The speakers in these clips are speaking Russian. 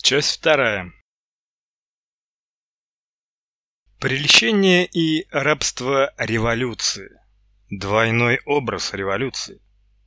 Часть вторая. Прельщение и рабство революции. Двойной образ революции.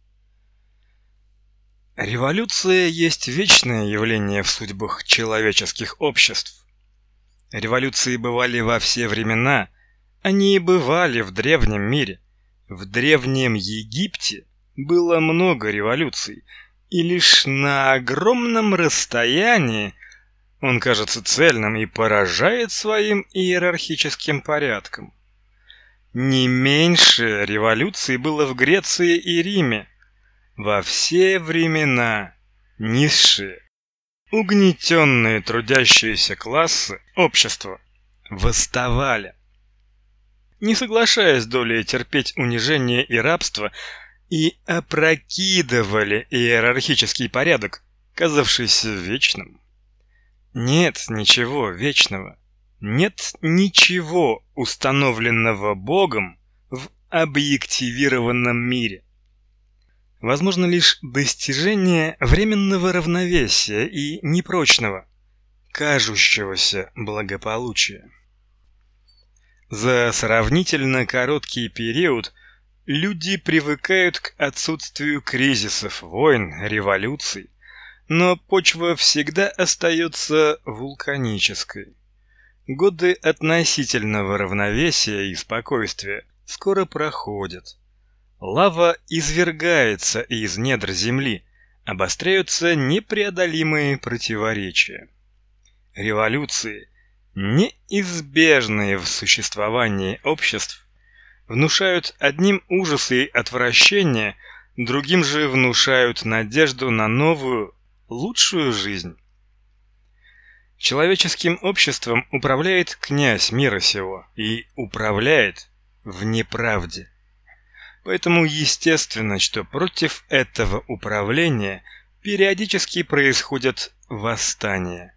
Революция есть вечное явление в судьбах человеческих обществ. Революции бывали во все времена, они и бывали в древнем мире. В древнем Египте было много революций, и лишь на огромном расстоянии он кажется цельным и поражает своим иерархическим порядком. Не меньше революций было в Греции и Риме. Во все времена низшие, угнетенные трудящиеся классы общества восставали, не соглашаясь долей терпеть унижение и рабство, и опрокидывали иерархический порядок, казавшийся вечным. Нет ничего вечного, нет ничего установленного Богом в объективированном мире. Возможно лишь достижение временного равновесия и непрочного, кажущегося благополучия. За сравнительно короткий период люди привыкают к отсутствию кризисов, войн, революций, но почва всегда остается вулканической. Годы относительного равновесия и спокойствия скоро проходят. Лава извергается из недр земли, обостряются непреодолимые противоречия. Революции, неизбежные в существовании обществ, внушают одним ужас и отвращение, другим же внушают надежду на новую, лучшую жизнь. Человеческим обществом управляет князь мира сего и управляет в неправде. Поэтому естественно, что против этого управления периодически происходят восстания.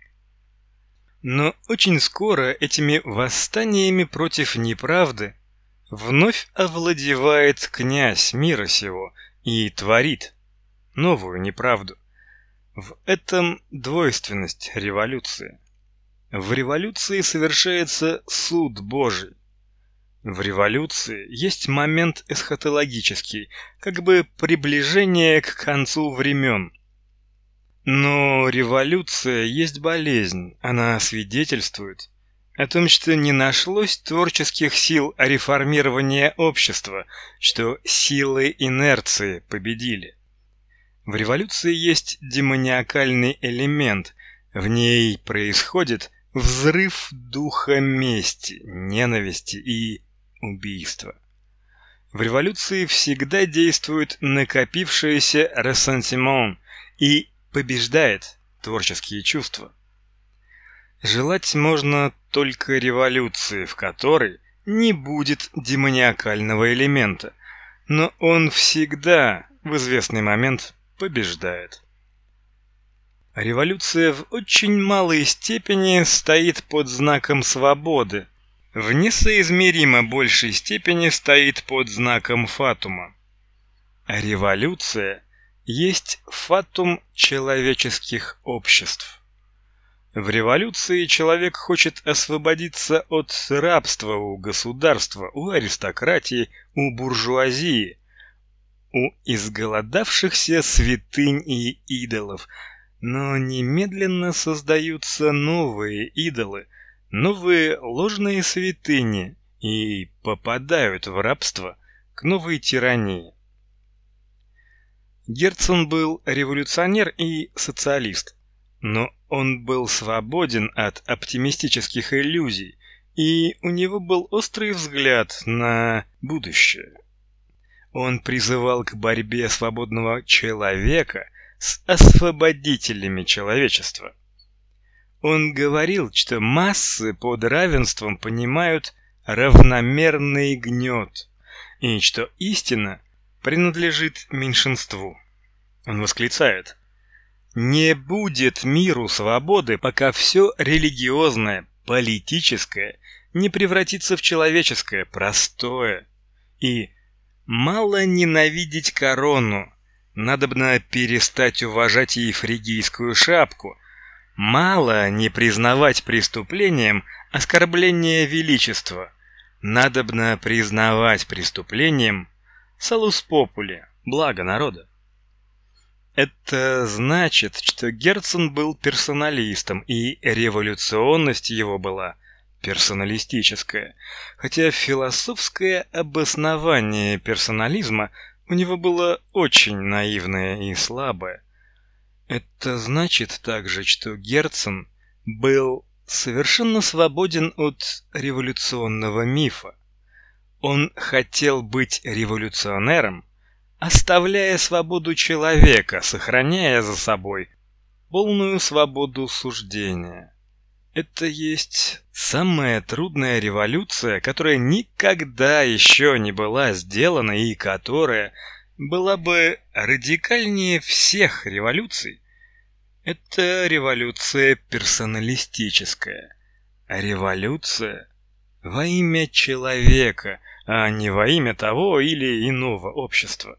Но очень скоро этими восстаниями против неправды вновь овладевает князь мира сего и творит новую неправду. В этом двойственность революции. В революции совершается суд Божий. В революции есть момент эсхатологический, как бы приближение к концу времен. Но революция есть болезнь, она свидетельствует о том, что не нашлось творческих сил реформирования общества, что силы инерции победили. В революции есть демониакальный элемент, в ней происходит взрыв духа мести, ненависти и убийства. В революции всегда действует накопившееся рessentiment и побеждает творческие чувства. Желать можно только революции, в которой не будет демониакального элемента, но он всегда в известный момент побеждает. Революция в очень малой степени стоит под знаком свободы, в несоизмеримо большей степени стоит под знаком фатума. А революция есть фатум человеческих обществ. В революции человек хочет освободиться от рабства у государства, у аристократии, у буржуазии, у изголодавшихся святынь и идолов, но немедленно создаются новые идолы, новые ложные святыни и попадают в рабство к новой тирании. Герцен был революционер и социалист, но он был свободен от оптимистических иллюзий, и у него был острый взгляд на будущее. Он призывал к борьбе свободного человека с освободителями человечества. Он говорил, что массы под равенством понимают равномерный гнет, и что истина принадлежит меньшинству. Он восклицает: «Не будет миру свободы, пока все религиозное, политическое не превратится в человеческое, простое. И мало ненавидеть корону, надобно перестать уважать и фригийскую шапку, Мало не признавать преступлением оскорбление величества. Надобно признавать преступлением salus populi, благо народа. Это значит, что Герцен был персоналистом, и революционность его была персоналистическая, хотя философское обоснование персонализма у него было очень наивное и слабое. Это значит также, что Герцен был совершенно свободен от революционного мифа. Он хотел быть революционером, оставляя свободу человека, сохраняя за собой полную свободу суждения. Это есть самая трудная революция, которая никогда еще не была сделана и которая была бы радикальнее всех революций. Это революция персоналистическая, революция во имя человека, а не во имя того или иного общества.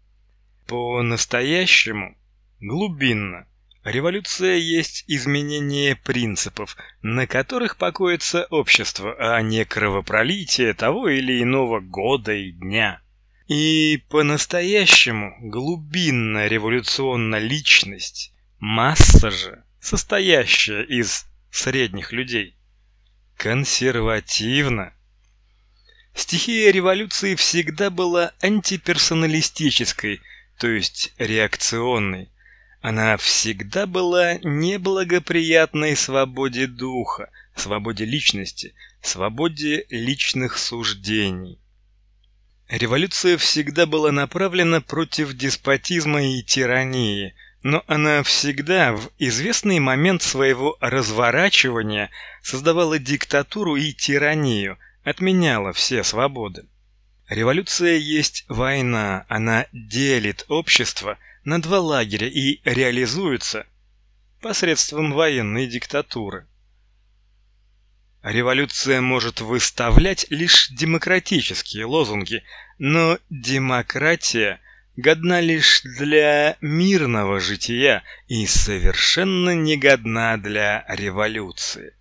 По-настоящему, глубинно, революция есть изменение принципов, на которых покоится общество, а не кровопролитие того или иного года и дня. И по-настоящему глубинно революционна личность, масса же, состоящая из средних людей, консервативна. Стихия революции всегда была антиперсоналистической, то есть реакционной. Она всегда была неблагоприятной свободе духа, свободе личности, свободе личных суждений. Революция всегда была направлена против деспотизма и тирании, но она всегда в известный момент своего разворачивания создавала диктатуру и тиранию, отменяла все свободы. Революция есть война, она делит общество на два лагеря и реализуется посредством военной диктатуры. Революция может выставлять лишь демократические лозунги, но демократия годна лишь для мирного жития и совершенно не годна для революции.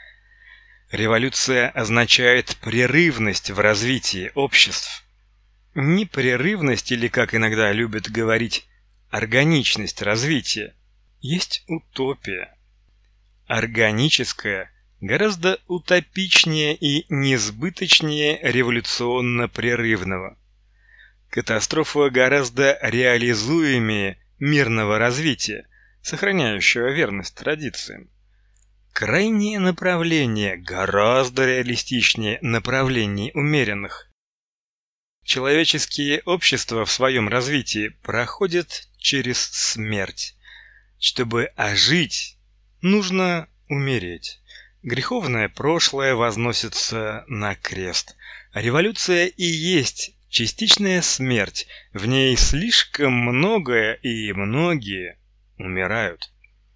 Революция означает прерывность в развитии обществ. Непрерывность, или, как иногда любят говорить, органичность развития, есть утопия. Органическая гораздо утопичнее и несбыточнее революционно-прерывного. Катастрофа гораздо реализуемее мирного развития, сохраняющего верность традициям. Крайнее направление гораздо реалистичнее направлений умеренных. Человеческие общества в своем развитии проходят через смерть. Чтобы ожить, нужно умереть. Греховное прошлое возносится на крест. Революция и есть частичная смерть. В ней слишком многое и многие умирают.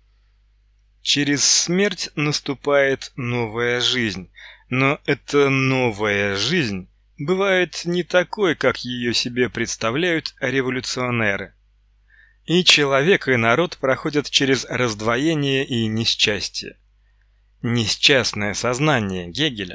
Через смерть наступает новая жизнь, но эта новая жизнь бывает не такой, как ее себе представляют революционеры. И человек, и народ проходят через раздвоение и несчастье. Несчастное сознание Гегеля.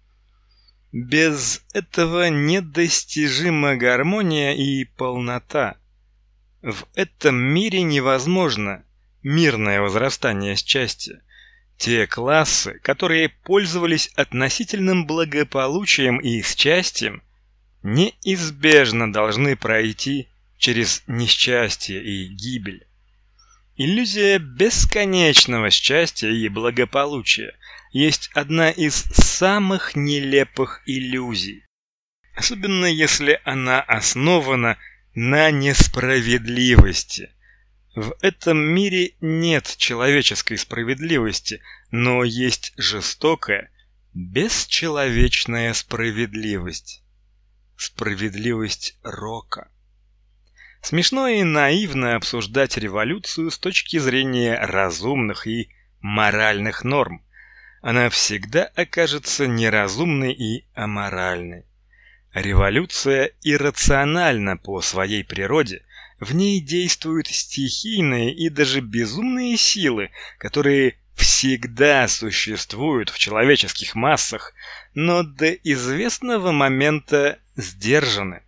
Без этого недостижима гармония и полнота. В этом мире невозможно мирное возрастание счастья. Те классы, которые пользовались относительным благополучием и счастьем, неизбежно должны пройти через несчастье и гибель. Иллюзия бесконечного счастья и благополучия есть одна из самых нелепых иллюзий, особенно если она основана на несправедливости. В этом мире нет человеческой справедливости, но есть жестокая, бесчеловечная справедливость. Справедливость рока. Смешно и наивно обсуждать революцию с точки зрения разумных и моральных норм. Она всегда окажется неразумной и аморальной. Революция иррациональна по своей природе, В ней действуют стихийные и даже безумные силы, которые всегда существуют в человеческих массах, но до известного момента сдержаны.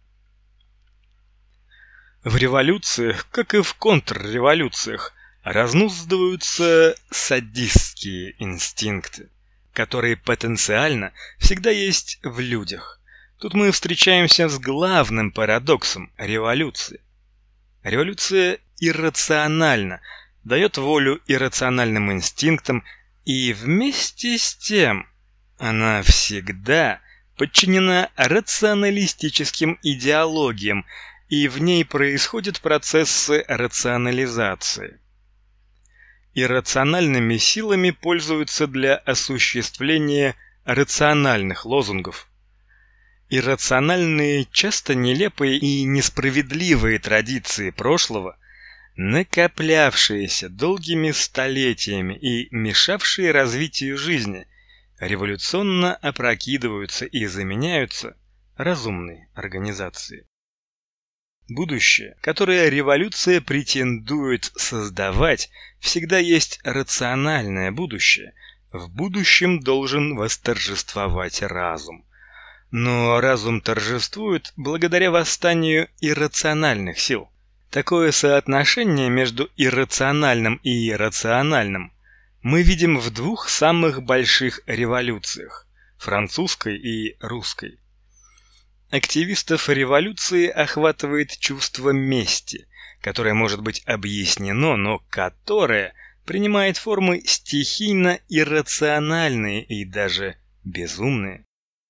В революциях, как и в контрреволюциях, разнуздываются садистские инстинкты, которые потенциально всегда есть в людях. Тут мы встречаемся с главным парадоксом революции. Революция иррациональна, дает волю иррациональным инстинктам, и вместе с тем она всегда подчинена рационалистическим идеологиям, и в ней происходят процессы рационализации. Иррациональными силами пользуются для осуществления рациональных лозунгов. Иррациональные, часто нелепые и несправедливые традиции прошлого, накоплявшиеся долгими столетиями и мешавшие развитию жизни, революционно опрокидываются и заменяются разумной организацией. Будущее, которое революция претендует создавать, всегда есть рациональное будущее. В будущем должен восторжествовать разум. Но разум торжествует благодаря восстанию иррациональных сил. Такое соотношение между иррациональным и рациональным мы видим в двух самых больших революциях – французской и русской. Активистов революции охватывает чувство мести, которое может быть объяснено, но которое принимает формы стихийно-иррациональные и даже безумные.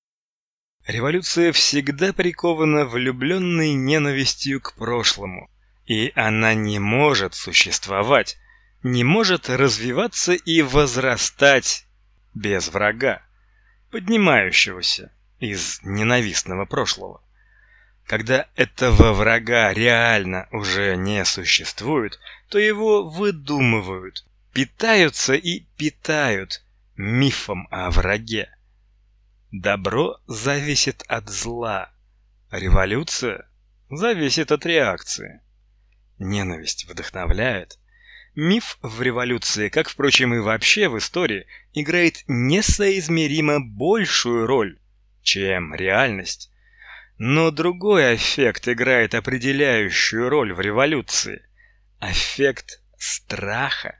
Революция всегда прикована влюбленной ненавистью к прошлому, и она не может существовать, не может развиваться и возрастать без врага, поднимающегося из ненавистного прошлого. Когда этого врага реально уже не существует, то его выдумывают, питаются и питают мифом о враге. Добро зависит от зла, революция зависит от реакции. Ненависть вдохновляет. Миф в революции, как, впрочем, и вообще в истории, играет несоизмеримо большую роль, чем реальность. Но другой аффект играет определяющую роль в революции – аффект страха.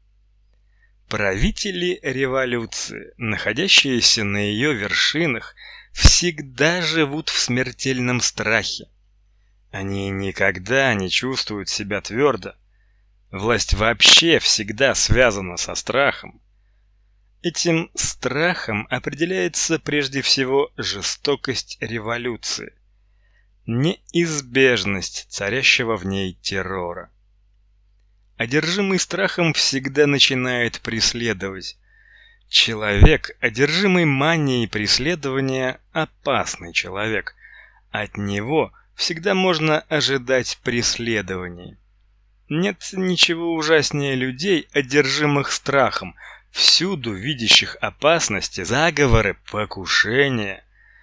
Правители революции, находящиеся на ее вершинах, всегда живут в смертельном страхе. Они никогда не чувствуют себя твердо. Власть вообще всегда связана со страхом. Этим страхом определяется прежде всего жестокость революции, неизбежность царящего в ней террора. Одержимый страхом всегда начинает преследовать. Человек, одержимый манией преследования, опасный человек. От него всегда можно ожидать преследований. Нет ничего ужаснее людей, одержимых страхом, всюду видящих опасности, заговоры, покушения.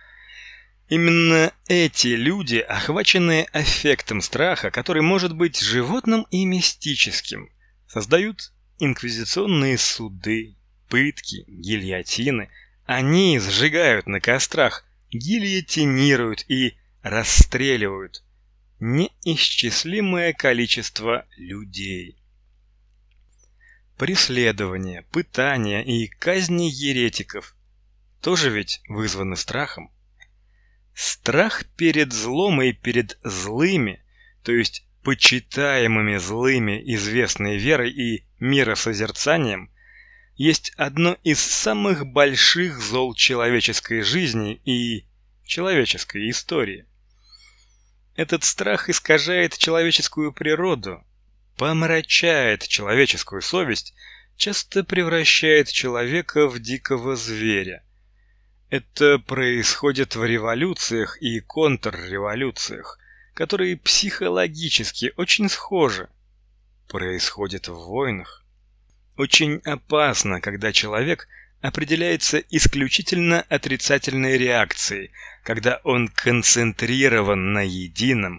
Именно эти люди, охваченные аффектом страха, который может быть животным и мистическим, создают инквизиционные суды, пытки, гильотины. Они сжигают на кострах, гильотинируют и расстреливают неисчислимое количество людей. Преследования, пытания и казни еретиков тоже ведь вызваны страхом. Страх перед злом и перед злыми, то есть почитаемыми злыми известной верой и миросозерцанием, есть одно из самых больших зол человеческой жизни и человеческой истории. Этот страх искажает человеческую природу, помрачает человеческую совесть, часто превращает человека в дикого зверя. Это происходит в революциях и контрреволюциях, которые психологически очень схожи. Происходит в войнах. Очень опасно, когда человек определяется исключительно отрицательной реакцией, когда он концентрирован на едином,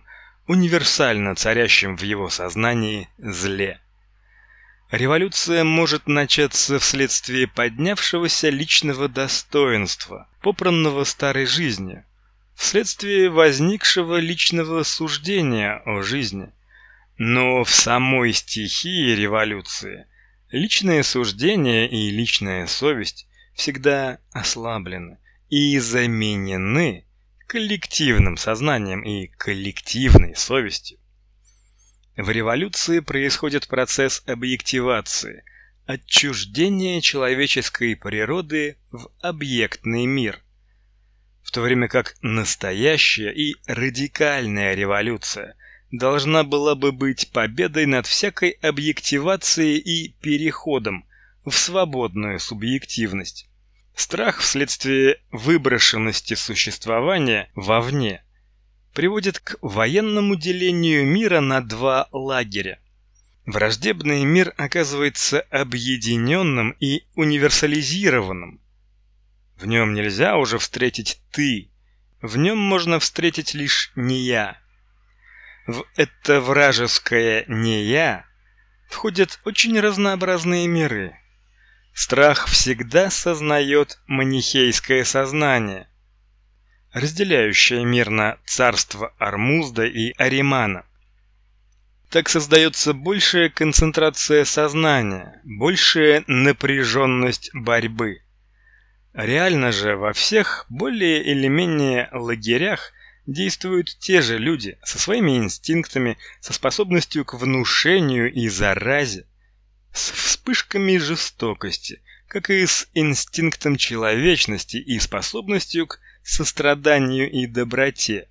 универсально царящем в его сознании зле. Революция может начаться вследствие поднявшегося личного достоинства, попранного старой жизнью, вследствие возникшего личного суждения о жизни. Но в самой стихии революции личное суждение и личная совесть всегда ослаблены и заменены коллективным сознанием и коллективной совестью. В революции происходит процесс объективации, отчуждения человеческой природы в объектный мир, в то время как настоящая и радикальная революция должна была бы быть победой над всякой объективацией и переходом в свободную субъективность. Страх вследствие выброшенности существования вовне приводит к военному делению мира на два лагеря. Враждебный мир оказывается объединенным и универсализированным. В нем нельзя уже встретить «ты», в нем можно встретить лишь «не я». В это вражеское «не я» входят очень разнообразные миры. Страх всегда сознает манихейское сознание, разделяющее мир на царство Ормузда и Аримана. Так создается большая концентрация сознания, большая напряженность борьбы. Реально же во всех более или менее лагерях действуют те же люди со своими инстинктами, со способностью к внушению и заразе, с вспышками жестокости, как и с инстинктом человечности и способностью к состраданию и доброте.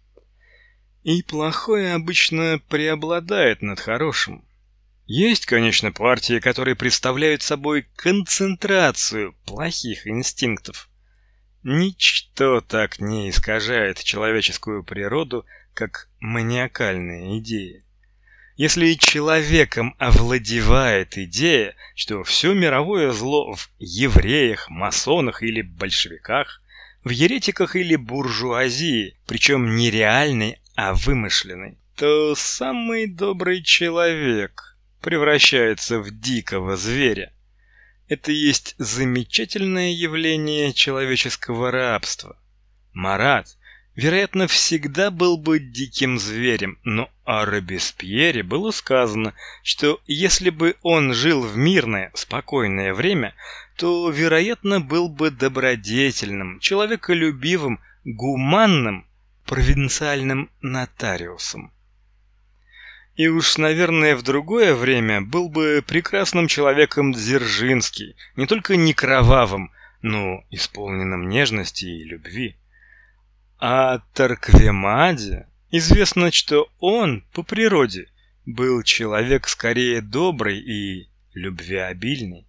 И плохое обычно преобладает над хорошим. Есть, конечно, партии, которые представляют собой концентрацию плохих инстинктов. Ничто так не искажает человеческую природу, как маниакальные идеи. Если человеком овладевает идея, что все мировое зло в евреях, масонах или большевиках, в еретиках или буржуазии, причем не реальной, а вымышленной, то самый добрый человек превращается в дикого зверя. Это есть замечательное явление человеческого рабства. Марат, вероятно, всегда был бы диким зверем, но о Робеспьере было сказано, что если бы он жил в мирное, спокойное время, то, вероятно, был бы добродетельным, человеколюбивым, гуманным, провинциальным нотариусом. И уж, наверное, в другое время был бы прекрасным человеком Дзержинский, не только не кровавым, но исполненным нежности и любви. А Торквемаде известно, что он по природе был человек скорее добрый и любвеобильный.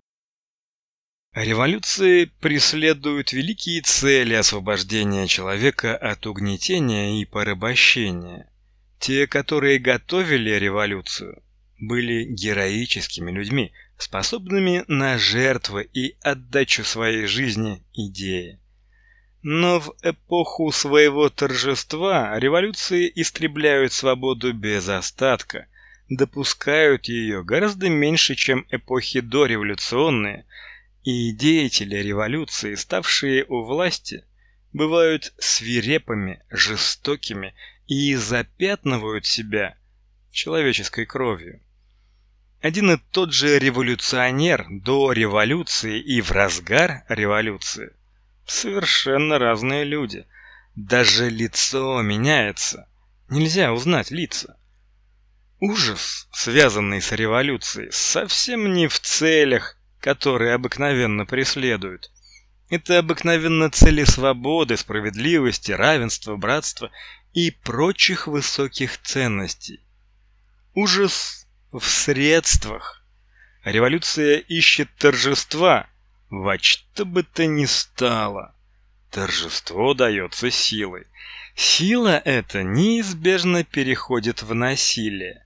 Революции преследуют великие цели освобождения человека от угнетения и порабощения. Те, которые готовили революцию, были героическими людьми, способными на жертвы и отдачу своей жизни идее. Но в эпоху своего торжества революции истребляют свободу без остатка, допускают ее гораздо меньше, чем эпохи дореволюционные, и деятели революции, ставшие у власти, бывают свирепыми, жестокими и запятнывают себя человеческой кровью. Один и тот же революционер до революции и в разгар революции — совершенно разные люди. Даже лицо меняется. Нельзя узнать лица. Ужас, связанный с революцией, совсем не в целях, которые обыкновенно преследуют. Это обыкновенно цели свободы, справедливости, равенства, братства и прочих высоких ценностей. Ужас в средствах. Революция ищет торжества во что бы то ни стало. Торжество дается силой. Сила эта неизбежно переходит в насилие.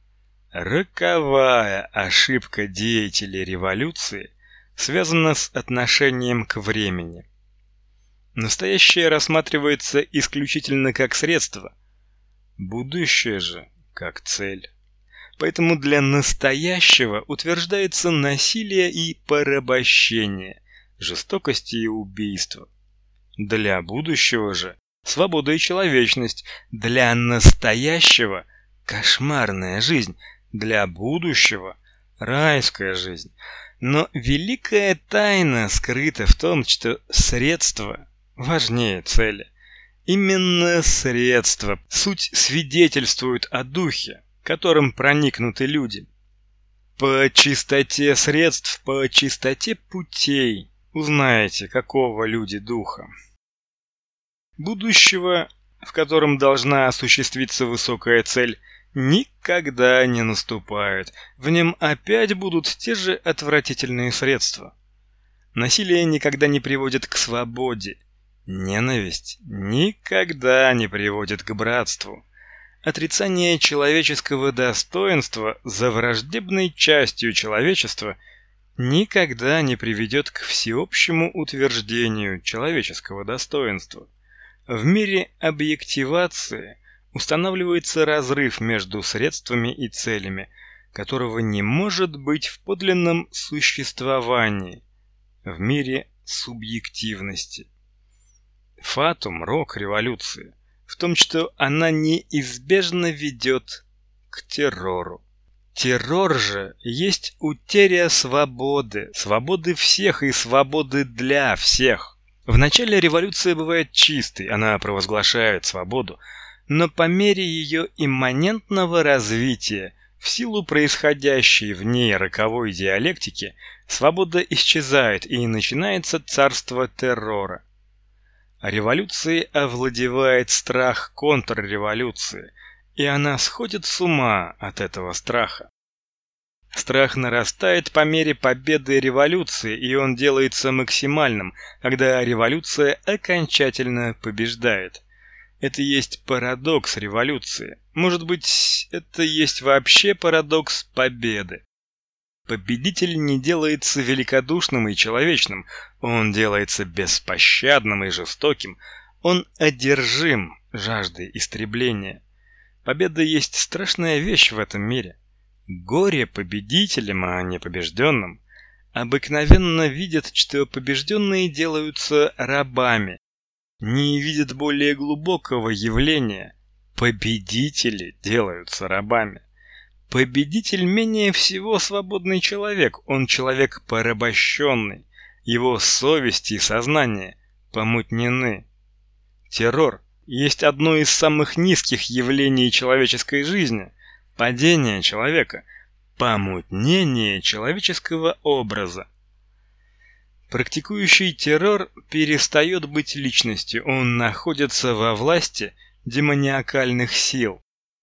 Роковая ошибка деятелей революции связана с отношением к времени. Настоящее рассматривается исключительно как средство. будущее же как цель. Поэтому для настоящего утверждается насилие и порабощение, жестокость и убийство. Для будущего же свобода и человечность, для настоящего кошмарная жизнь, для будущего райская жизнь. Но великая тайна скрыта в том, что средства важнее цели. Именно средства, суть, свидетельствуют о духе, которым проникнуты люди. По чистоте средств, по чистоте путей узнаете, какого люди духа. Будущего, в котором должна осуществиться высокая цель, никогда не наступает. В нем опять будут те же отвратительные средства. Насилие никогда не приводит к свободе. Ненависть никогда не приводит к братству. Отрицание человеческого достоинства за враждебной частью человечества никогда не приведет к всеобщему утверждению человеческого достоинства. В мире объективации устанавливается разрыв между средствами и целями, которого не может быть в подлинном существовании, в мире субъективности. Фатум, рок революции, в том, что она неизбежно ведет к террору. Террор же есть утеря свободы, свободы всех и свободы для всех. В начале революция бывает чистой, она провозглашает свободу, но по мере ее имманентного развития, в силу происходящей в ней роковой диалектики, свобода исчезает и начинается царство террора. Революцией овладевает страх контрреволюции, и она сходит с ума от этого страха. Страх нарастает по мере победы революции, и он делается максимальным, когда революция окончательно побеждает. Это есть парадокс революции. Может быть, это есть вообще парадокс победы. Победитель не делается великодушным и человечным, он делается беспощадным и жестоким, он одержим жаждой истребления. Победа есть страшная вещь в этом мире. Горе победителям, а не побежденным. Обыкновенно видят, что побежденные делаются рабами. Не видят более глубокого явления. Победители делаются рабами. Победитель менее всего свободный человек, он человек порабощенный. Его совесть и сознание помутнены. Террор есть одно из самых низких явлений человеческой жизни. Падение человека, помутнение человеческого образа. Практикующий террор перестает быть личностью, он находится во власти демониакальных сил.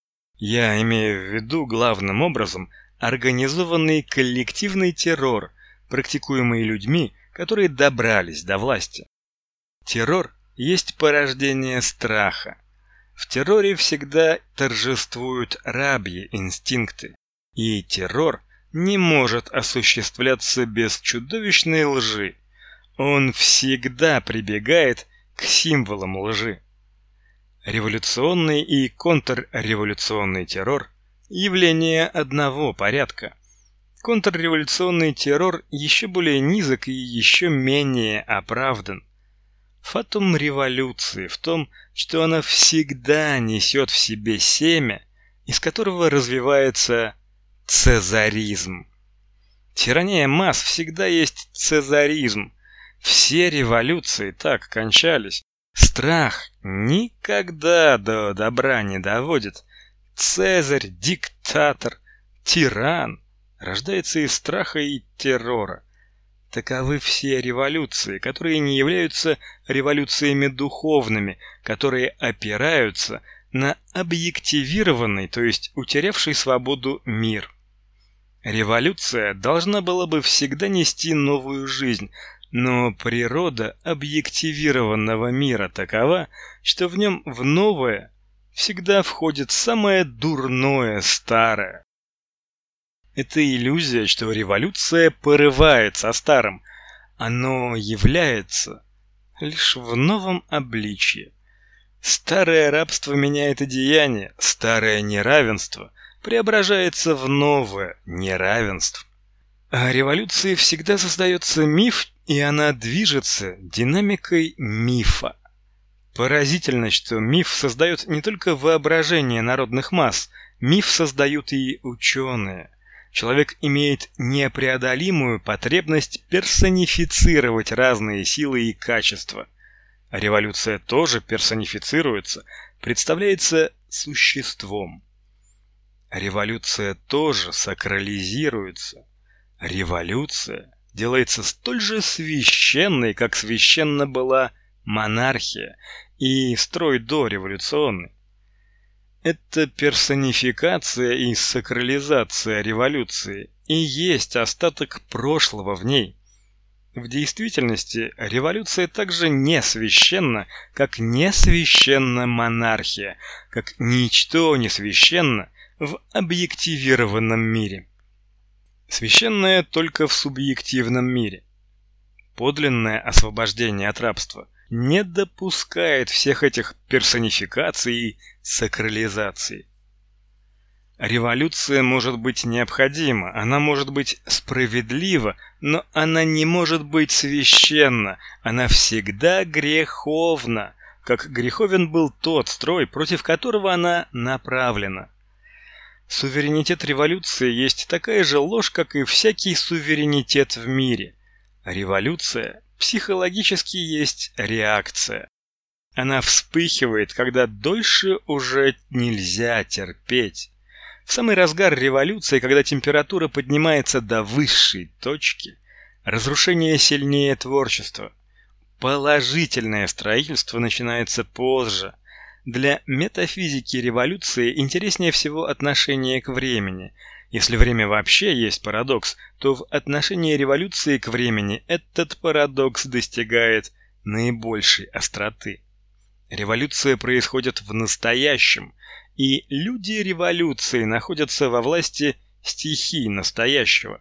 Я имею в виду главным образом организованный коллективный террор, практикуемый людьми, которые добрались до власти. Террор есть порождение страха. В терроре всегда торжествуют рабьи инстинкты, и террор не может осуществляться без чудовищной лжи. Он всегда прибегает к символам лжи. Революционный и контрреволюционный террор – явления одного порядка. Контрреволюционный террор еще более низок и еще менее оправдан. Фатум революции в том, что она всегда несет в себе семя, из которого развивается цезаризм. Тирания масс всегда есть цезаризм. Все революции так кончались. Страх никогда до добра не доводит. Цезарь, диктатор, тиран рождается из страха и террора. Таковы все революции, которые не являются революциями духовными, которые опираются на объективированный, то есть утерявший свободу мир. Революция должна была бы всегда нести новую жизнь, но природа объективированного мира такова, что в нем в новое всегда входит самое дурное старое. Это иллюзия, что революция порывает со старым. Оно является лишь в новом обличье. Старое рабство меняет одеяние, старое неравенство преображается в новое неравенство. А революции всегда создается миф, и она движется динамикой мифа. Поразительно, что миф создает не только воображение народных масс, миф создают и ученые. Человек имеет непреодолимую потребность персонифицировать разные силы и качества. А революция тоже персонифицируется, представляется существом. Революция тоже сакрализируется. Революция делается столь же священной, как священна была монархия и строй дореволюционный. Это персонификация и сакрализация революции и есть остаток прошлого в ней. В действительности революция также не священна, как не священна монархия, как ничто не священно в объективированном мире. Священное только в субъективном мире. Подлинное освобождение от рабства не допускает всех этих персонификаций и сакрализаций. Революция может быть необходима, она может быть справедлива, но она не может быть священна, она всегда греховна, как греховен был тот строй, против которого она направлена. Суверенитет революции есть такая же ложь, как и всякий суверенитет в мире. Революция психологически есть реакция. Она вспыхивает, когда дольше уже нельзя терпеть. В самый разгар революции, когда температура поднимается до высшей точки, разрушение сильнее творчества. Положительное строительство начинается позже. Для метафизики революции интереснее всего отношение к времени. Если время вообще есть парадокс, то в отношении революции к времени этот парадокс достигает наибольшей остроты. Революция происходит в настоящем, и люди революции находятся во власти стихий настоящего.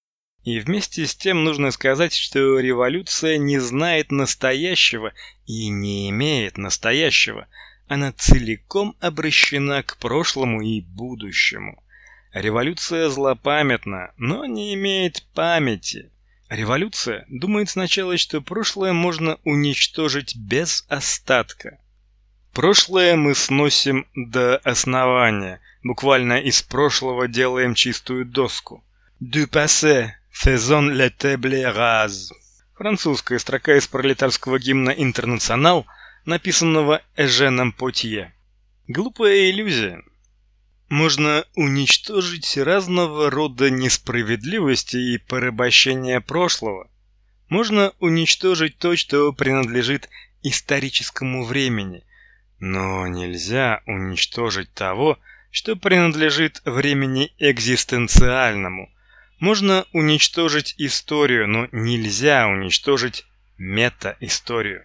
И вместе с тем нужно сказать, что революция не знает настоящего и не имеет настоящего. Она целиком обращена к прошлому и будущему. Революция злопамятна, но не имеет памяти. Революция думает сначала, что прошлое можно уничтожить без остатка. Прошлое мы сносим до основания, буквально из прошлого делаем чистую доску. Du passé, faisons la table rase. Французская строка из пролетарского гимна «Интернационал», написанного Эженом Потье. Глупая иллюзия. Можно уничтожить разного рода несправедливости и порабощения прошлого. Можно уничтожить то, что принадлежит историческому времени. Но нельзя уничтожить того, что принадлежит времени экзистенциальному. Можно уничтожить историю, но нельзя уничтожить метаисторию.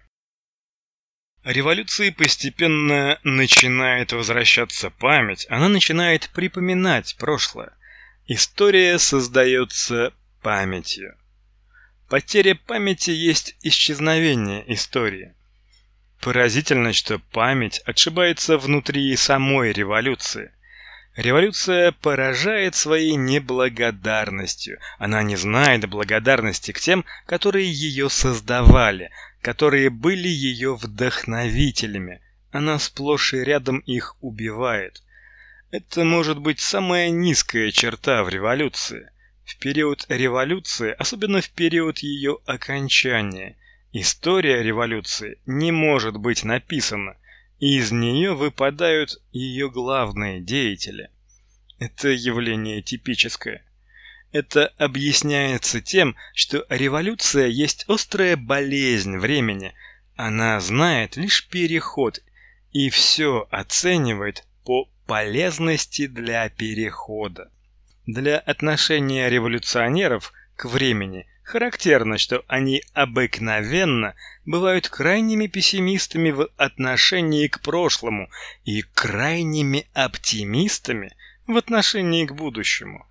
Революции постепенно начинает возвращаться память, она начинает припоминать прошлое. История создается памятью. Потеря памяти есть исчезновение истории. Поразительно, что память отшибается внутри самой революции. Революция поражает своей неблагодарностью. Она не знает благодарности к тем, которые ее создавали, которые были ее вдохновителями. Она сплошь и рядом их убивает. Это может быть самая низкая черта в революции. В период революции, особенно в период ее окончания, история революции не может быть написана, и из нее выпадают ее главные деятели. Это явление типическое. Это объясняется тем, что революция есть острая болезнь времени. Она знает лишь переход и все оценивает по полезности для перехода. Для отношения революционеров к времени характерно, что они обыкновенно бывают крайними пессимистами в отношении к прошлому и крайними оптимистами в отношении к будущему.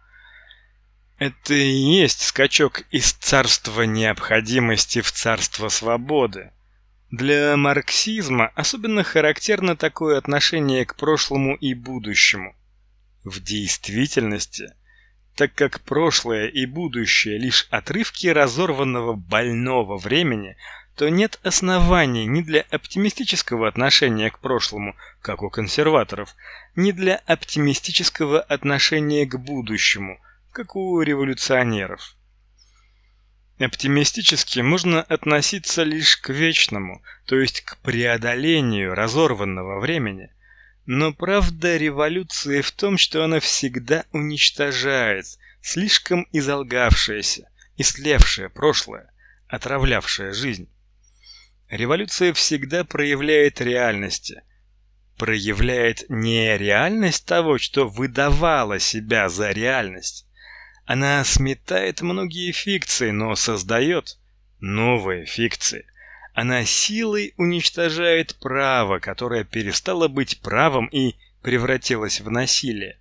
Это и есть скачок из царства необходимости в царство свободы. Для марксизма особенно характерно такое отношение к прошлому и будущему. В действительности, так как прошлое и будущее лишь отрывки разорванного больного времени, то нет оснований ни для оптимистического отношения к прошлому, как у консерваторов, ни для оптимистического отношения к будущему, как у революционеров. Оптимистически можно относиться лишь к вечному, то есть к преодолению разорванного времени. Но правда революции в том, что она всегда уничтожает слишком изолгавшееся, истлевшее прошлое, отравлявшее жизнь. Революция всегда проявляет реальности. Проявляет не реальность того, что выдавало себя за реальность. Она сметает многие фикции, но создает новые фикции. Она силой уничтожает право, которое перестало быть правом и превратилось в насилие.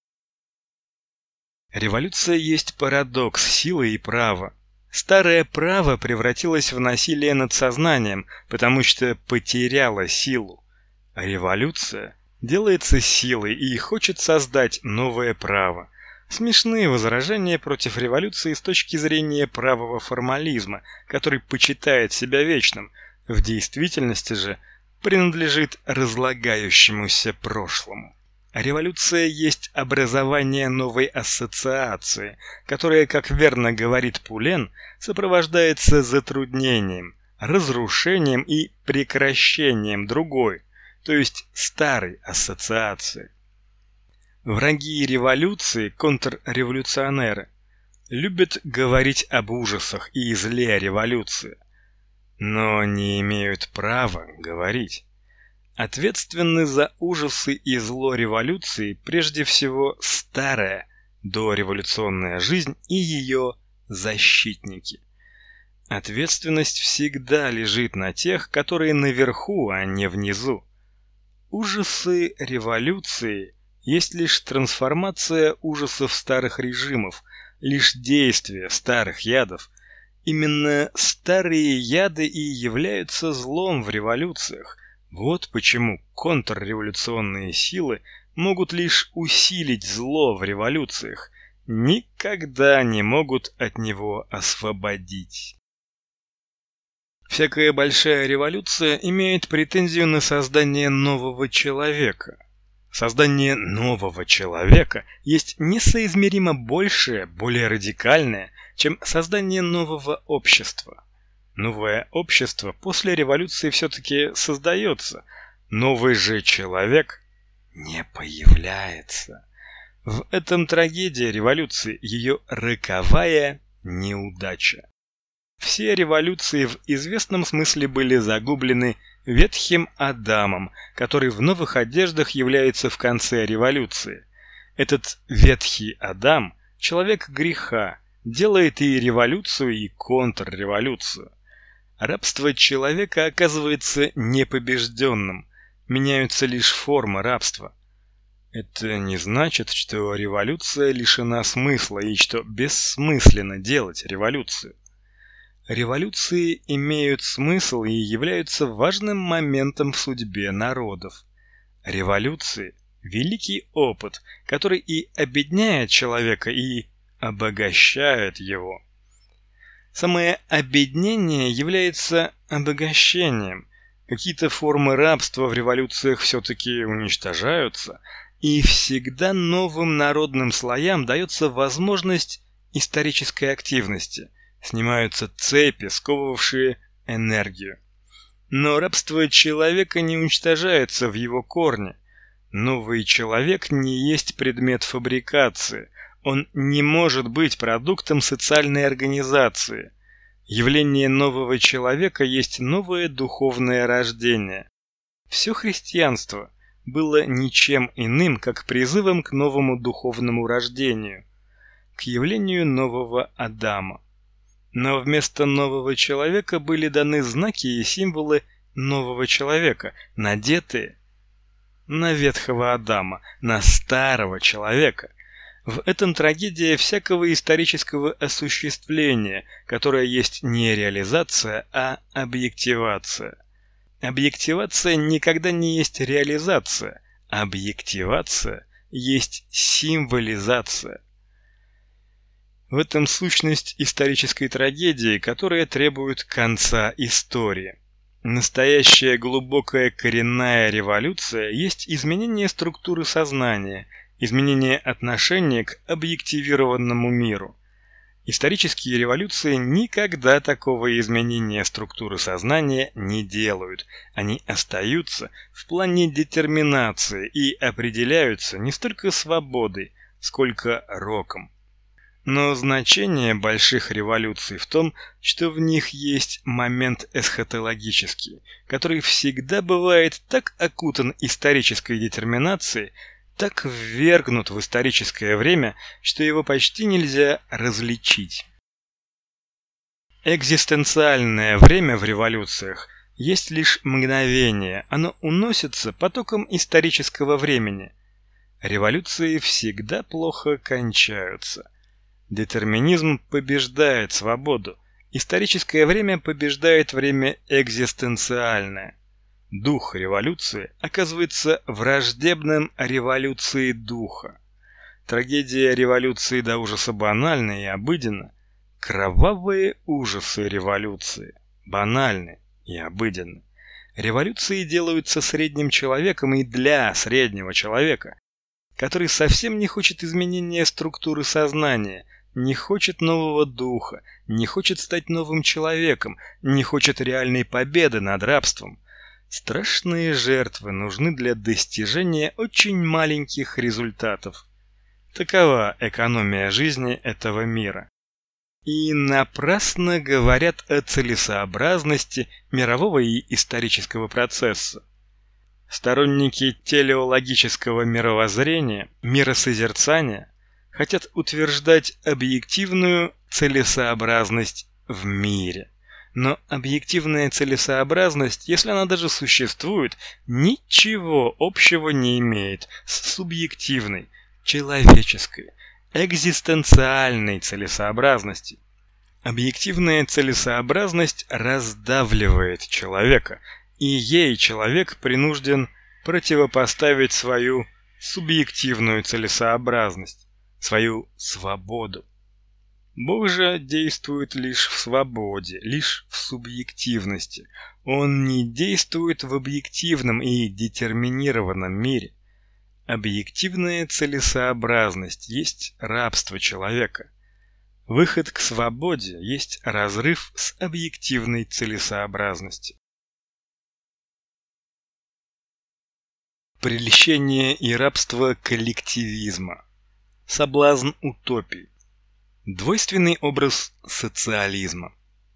Революция есть парадокс силы и права. Старое право превратилось в насилие над сознанием, потому что потеряло силу. А революция делается силой и хочет создать новое право. Смешные возражения против революции с точки зрения правого формализма, который почитает себя вечным, в действительности же принадлежит разлагающемуся прошлому. Революция есть образование новой ассоциации, которая, как верно говорит Пулен, сопровождается затруднением, разрушением и прекращением другой, то есть старой ассоциации. Враги революции, контрреволюционеры, любят говорить об ужасах и зле революции, но не имеют права говорить. Ответственны за ужасы и зло революции прежде всего старая дореволюционная жизнь и ее защитники. Ответственность всегда лежит на тех, которые наверху, а не внизу. Ужасы революции есть лишь трансформация ужасов старых режимов, лишь действие старых ядов. Именно старые яды и являются злом в революциях. Вот почему контрреволюционные силы могут лишь усилить зло в революциях, никогда не могут от него освободить. Всякая большая революция имеет претензию на создание нового человека. Создание нового человека есть несоизмеримо большее, более радикальное, чем создание нового общества. Новое общество после революции все-таки создается, новый же человек не появляется. В этом трагедия революции, ее роковая неудача. Все революции в известном смысле были загублены ветхим Адамом, который в новых одеждах является в конце революции. Этот ветхий Адам, человек греха, делает и революцию, и контрреволюцию. Рабство человека оказывается непобежденным, меняются лишь формы рабства. Это не значит, что революция лишена смысла и что бессмысленно делать революцию. Революции имеют смысл и являются важным моментом в судьбе народов. Революции – великий опыт, который и обедняет человека, и обогащает его. Самое обеднение является обогащением. Какие-то формы рабства в революциях все-таки уничтожаются, и всегда новым народным слоям дается возможность исторической активности, снимаются цепи, сковывавшие энергию. Но рабство человека не уничтожается в его корне. Новый человек не есть предмет фабрикации. Он не может быть продуктом социальной организации. Явление нового человека есть новое духовное рождение. Все христианство было ничем иным, как призывом к новому духовному рождению, к явлению нового Адама. Но вместо нового человека были даны знаки и символы нового человека, надетые на ветхого Адама, на старого человека. В этом трагедия всякого исторического осуществления, которое есть не реализация, а объективация. Объективация никогда не есть реализация. Объективация есть символизация. В этом сущность исторической трагедии, которая требует конца истории. Настоящая глубокая коренная революция есть изменение структуры сознания, изменение отношения к объективированному миру. Исторические революции никогда такого изменения структуры сознания не делают. Они остаются в плане детерминации и определяются не столько свободой, сколько роком. Но значение больших революций в том, что в них есть момент эсхатологический, который всегда бывает так окутан исторической детерминацией, так ввергнут в историческое время, что его почти нельзя различить. Экзистенциальное время в революциях есть лишь мгновение, оно уносится потоком исторического времени. Революции всегда плохо кончаются. Детерминизм побеждает свободу, историческое время побеждает время экзистенциальное. Дух революции оказывается враждебным революции духа. Трагедия революции до ужаса банальна и обыденна. Кровавые ужасы революции банальны и обыденны. Революции делаются средним человеком и для среднего человека, который совсем не хочет изменения структуры сознания, не хочет нового духа, не хочет стать новым человеком, не хочет реальной победы над рабством. Страшные жертвы нужны для достижения очень маленьких результатов. Такова экономия жизни этого мира. И напрасно говорят о целесообразности мирового и исторического процесса. Сторонники телеологического мировоззрения, миросозерцания, хотят утверждать объективную целесообразность в мире. Но объективная целесообразность, если она даже существует, ничего общего не имеет с субъективной, человеческой, экзистенциальной целесообразностью. Объективная целесообразность раздавливает человека, и ей человек принужден противопоставить свою субъективную целесообразность, свою свободу. Бог же действует лишь в свободе, лишь в субъективности. Он не действует в объективном и детерминированном мире. Объективная целесообразность есть рабство человека. Выход к свободе есть разрыв с объективной целесообразностью. Прельщение и рабство коллективизма. Соблазн утопии. Двойственный образ социализма.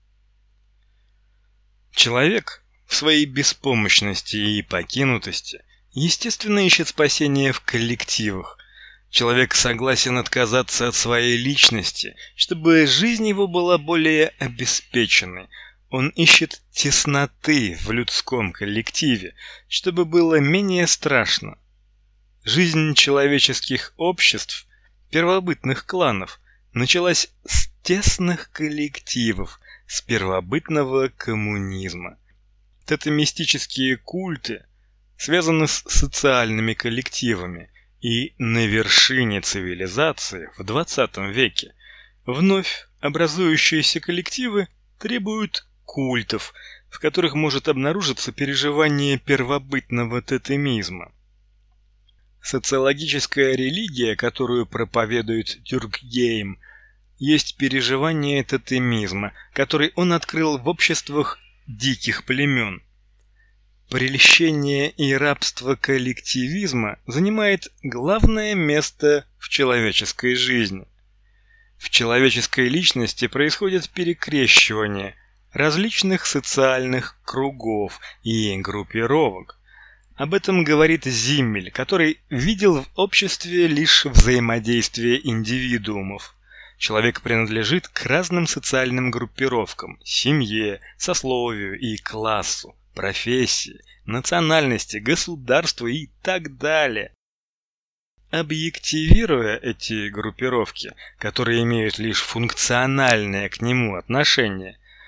Человек в своей беспомощности и покинутости естественно ищет спасения в коллективах. Человек согласен отказаться от своей личности, чтобы жизнь его была более обеспеченной. Он ищет тесноты в людском коллективе, чтобы было менее страшно. Жизнь человеческих обществ, первобытных кланов, началась с тесных коллективов, с первобытного коммунизма. Тотемистические культы связаны с социальными коллективами, и на вершине цивилизации в 20 веке вновь образующиеся коллективы требуют культов, в которых может обнаружиться переживание первобытного тотемизма. Социологическая религия, которую проповедует Дюркгейм, есть переживание тотемизма, который он открыл в обществах диких племен. Прельщение и рабство коллективизма занимает главное место в человеческой жизни. В человеческой личности происходит перекрещивание различных социальных кругов и группировок. Об этом говорит Зиммель, который видел в обществе лишь взаимодействие индивидуумов. Человек принадлежит к разным социальным группировкам, семье, сословию и классу, профессии, национальности, государству и так далее. Объективируя эти группировки, которые имеют лишь функциональное к нему отношение,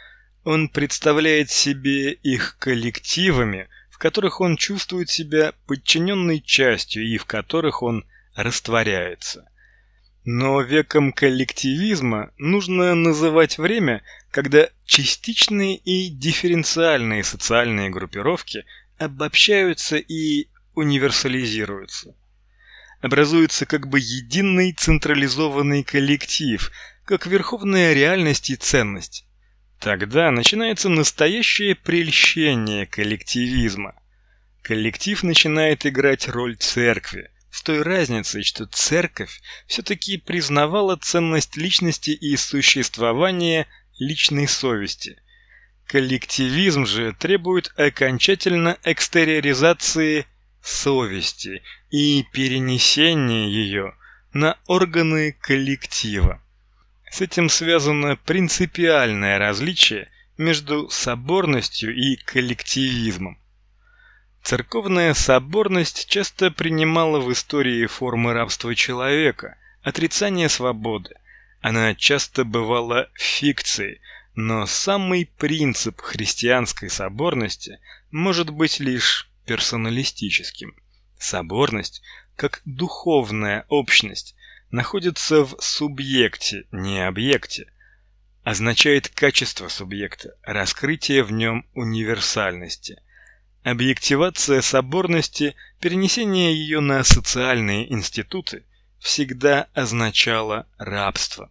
Он представляет себе их коллективами, в которых он чувствует себя подчиненной частью и в которых он растворяется. Но веком коллективизма нужно называть время, когда частичные и дифференциальные социальные группировки обобщаются и универсализируются. Образуется как бы единый централизованный коллектив, как верховная реальность и ценность. Тогда начинается настоящее прельщение коллективизма. Коллектив начинает играть роль церкви, с той разницей, что церковь все-таки признавала ценность личности и существование личной совести. Коллективизм же требует окончательно экстериоризации совести и перенесения ее на органы коллектива. С этим связано принципиальное различие между соборностью и коллективизмом. Церковная соборность часто принимала в истории формы рабства человека, отрицания свободы. Она часто бывала фикцией, но самый принцип христианской соборности может быть лишь персоналистическим. Соборность, как духовная общность, находится в субъекте, не объекте. Означает качество субъекта, раскрытие в нем универсальности. Объективация соборности, перенесение ее на социальные институты всегда означало рабство.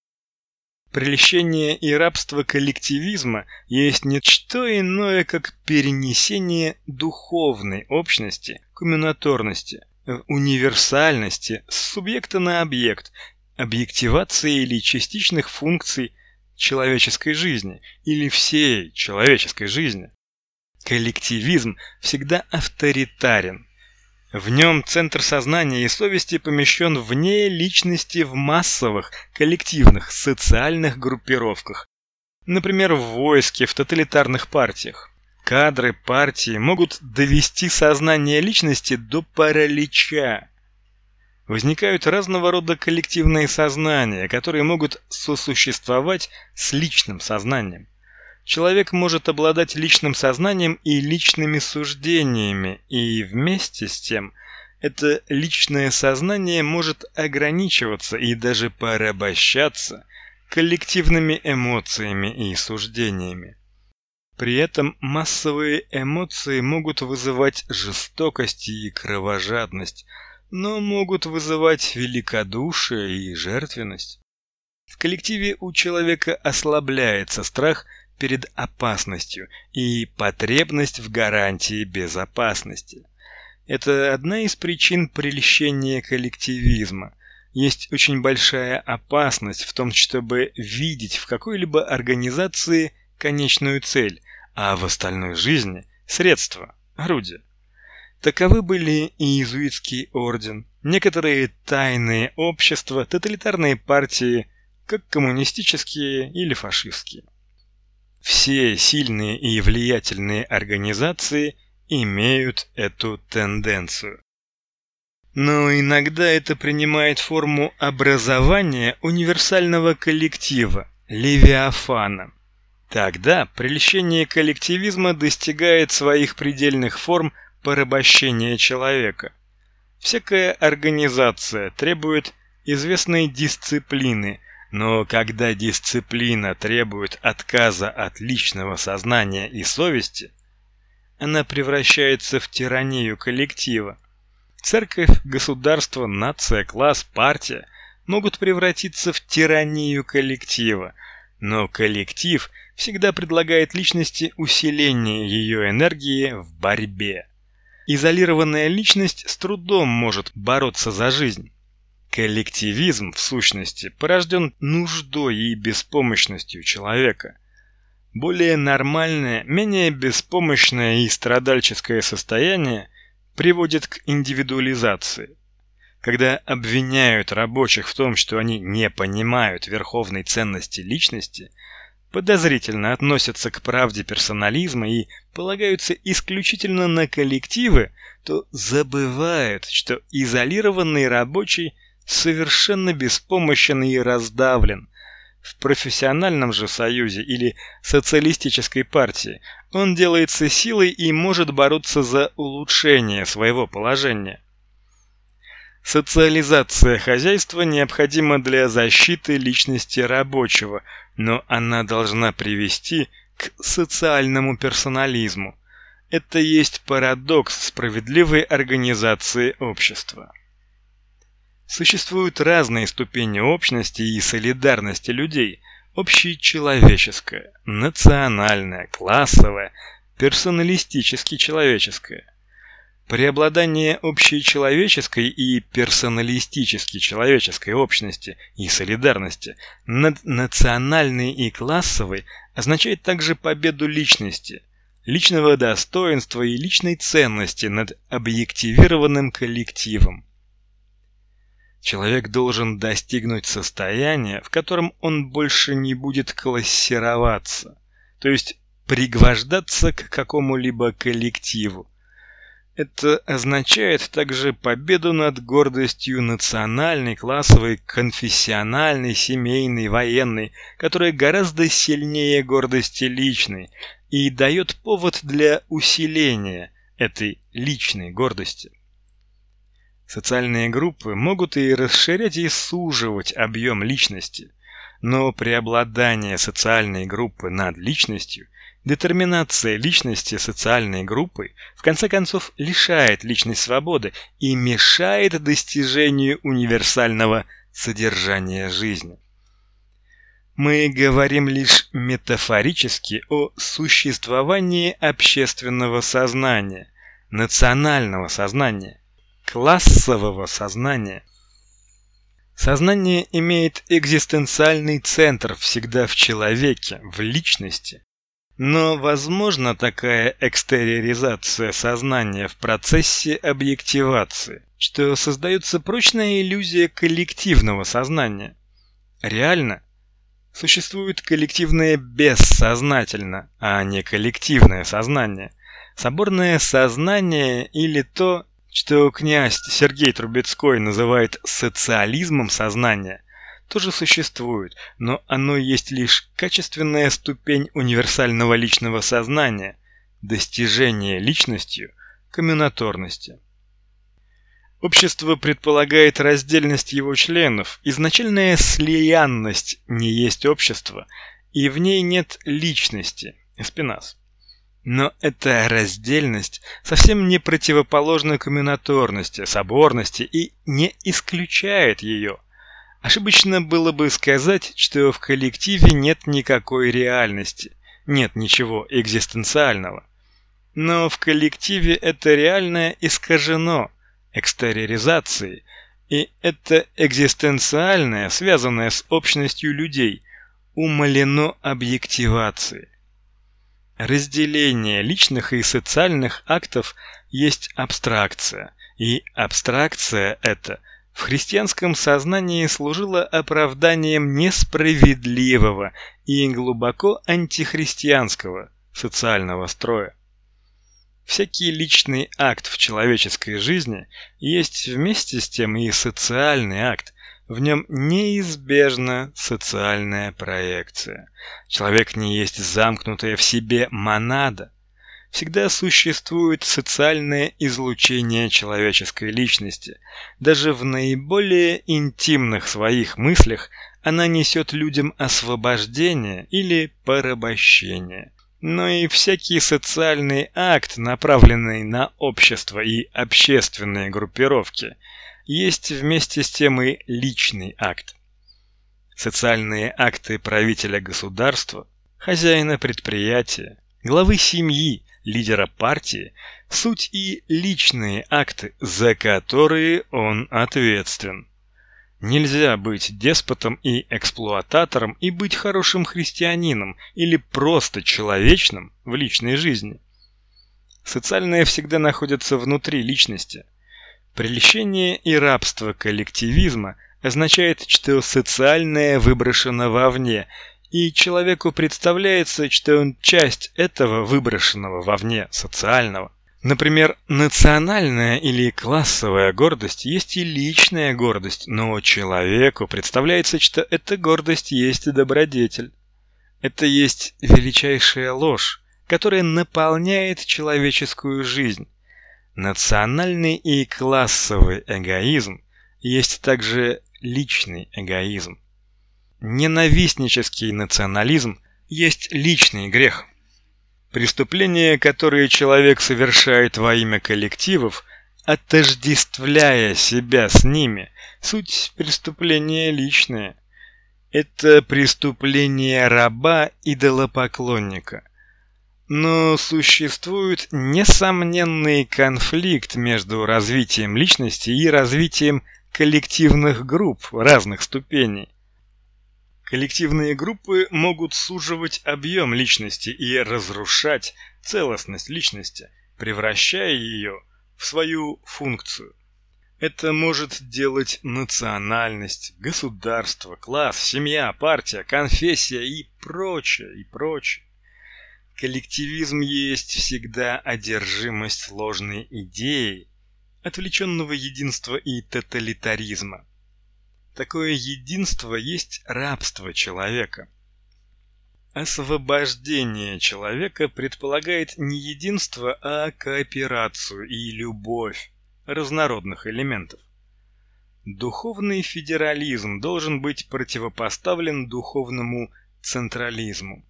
Прельщение и рабство коллективизма есть не что иное, как перенесение духовной общности, коммунаторности, универсальности с субъекта на объект, объективация или частичных функций человеческой жизни или всей человеческой жизни. Коллективизм всегда авторитарен. В нем центр сознания и совести помещен вне личности в массовых, коллективных, социальных группировках. Например, в войске, в тоталитарных партиях. Кадры партии могут довести сознание личности до паралича. Возникают разного рода коллективные сознания, которые могут сосуществовать с личным сознанием. Человек может обладать личным сознанием и личными суждениями, и вместе с тем это личное сознание может ограничиваться и даже порабощаться коллективными эмоциями и суждениями. При этом массовые эмоции могут вызывать жестокость и кровожадность, но могут вызывать великодушие и жертвенность. В коллективе у человека ослабляется страх перед опасностью и потребность в гарантии безопасности. Это одна из причин прельщения коллективизма. Есть очень большая опасность в том, чтобы видеть в какой-либо организации конечную цель, а в остальной жизни – средства, орудия. Таковы были и иезуитский орден, некоторые тайные общества, тоталитарные партии, как коммунистические или фашистские. Все сильные и влиятельные организации имеют эту тенденцию. Но иногда это принимает форму образования универсального коллектива, левиафана. Тогда прельщение коллективизма достигает своих предельных форм порабощения человека. Всякая организация требует известной дисциплины, но когда дисциплина требует отказа от личного сознания и совести, она превращается в тиранию коллектива. Церковь, государство, нация, класс, партия могут превратиться в тиранию коллектива, но коллектив всегда предлагает личности усиление ее энергии в борьбе. Изолированная личность с трудом может бороться за жизнь. Коллективизм, в сущности, порожден нуждой и беспомощностью человека. Более нормальное, менее беспомощное и страдальческое состояние приводит к индивидуализации. Когда обвиняют рабочих в том, что они не понимают верховной ценности личности, подозрительно относятся к правде персонализма и полагаются исключительно на коллективы, то забывают, что изолированный рабочий совершенно беспомощен и раздавлен. В профессиональном же союзе или социалистической партии он делается силой и может бороться за улучшение своего положения. Социализация хозяйства необходима для защиты личности рабочего, но она должна привести к социальному персонализму. Это есть парадокс справедливой организации общества. Существуют разные ступени общности и солидарности людей: общечеловеческая, национальная, классовая, персоналистически-человеческая. Преобладание общечеловеческой и персоналистически-человеческой общности и солидарности над национальной и классовой означает также победу личности, личного достоинства и личной ценности над объективированным коллективом. Человек должен достигнуть состояния, в котором он больше не будет классироваться, то есть пригвождаться к какому-либо коллективу. Это означает также победу над гордостью национальной, классовой, конфессиональной, семейной, военной, которая гораздо сильнее гордости личной и дает повод для усиления этой личной гордости. Социальные группы могут и расширять, и суживать объем личности, но преобладание социальной группы над личностью, детерминация личности социальной группой в конце концов лишает личной свободы и мешает достижению универсального содержания жизни. Мы говорим лишь метафорически о существовании общественного сознания, национального сознания, классового сознания. Сознание имеет экзистенциальный центр всегда в человеке, в личности. Но возможна такая экстериоризация сознания в процессе объективации, что создается прочная иллюзия коллективного сознания. Реально существует коллективное бессознательно, а не коллективное сознание, соборное сознание или то, что князь Сергей Трубецкой называет социализмом сознания, тоже существует, но оно есть лишь качественная ступень универсального личного сознания, достижение личностью коммунаторности. Общество предполагает раздельность его членов, изначальная слиянность не есть общество, и в ней нет личности, эспиназ. Но эта раздельность совсем не противоположна коммунаторности, соборности и не исключает ее. Ошибочно было бы сказать, что в коллективе нет никакой реальности, нет ничего экзистенциального. Но в коллективе это реальное искажено экстериоризацией, и это экзистенциальное, связанное с общностью людей, умалено объективацией. Разделение личных и социальных актов есть абстракция, и абстракция эта в христианском сознании служила оправданием несправедливого и глубоко антихристианского социального строя. Всякий личный акт в человеческой жизни есть вместе с тем и социальный акт, в нем неизбежна социальная проекция. Человек не есть замкнутая в себе монада. Всегда существует социальное излучение человеческой личности. Даже в наиболее интимных своих мыслях она несет людям освобождение или порабощение. Но и всякий социальный акт, направленный на общество и общественные группировки, есть вместе с тем и личный акт. Социальные акты правителя государства, хозяина предприятия, главы семьи, лидера партии – суть и личные акты, за которые он ответственен. Нельзя быть деспотом и эксплуататором и быть хорошим христианином или просто человечным в личной жизни. Социальное всегда находится внутри личности. Прельщение и рабство коллективизма означает, что социальное выброшено вовне, и человеку представляется, что он часть этого выброшенного вовне социального. Например, национальная или классовая гордость есть и личная гордость, но человеку представляется, что эта гордость есть добродетель. Это есть величайшая ложь, которая наполняет человеческую жизнь. Национальный и классовый эгоизм есть также личный эгоизм. Ненавистнический национализм есть личный грех. Преступления, которые человек совершает во имя коллективов, отождествляя себя с ними, суть преступления личные. Это преступление раба-идолопоклонника. Но существует несомненный конфликт между развитием личности и развитием коллективных групп разных ступеней. Коллективные группы могут суживать объем личности и разрушать целостность личности, превращая ее в свою функцию. Это может делать национальность, государство, класс, семья, партия, конфессия и прочее, и прочее. Коллективизм есть всегда одержимость ложной идеей, отвлеченного единства и тоталитаризма. Такое единство есть рабство человека. Освобождение человека предполагает не единство, а кооперацию и любовь разнородных элементов. Духовный федерализм должен быть противопоставлен духовному централизму.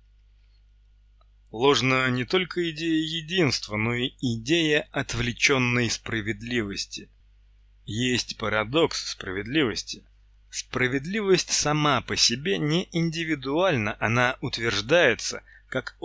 Ложна не только идея единства, но и идея отвлеченной справедливости. Есть парадокс справедливости. Справедливость сама по себе не индивидуальна, она утверждается как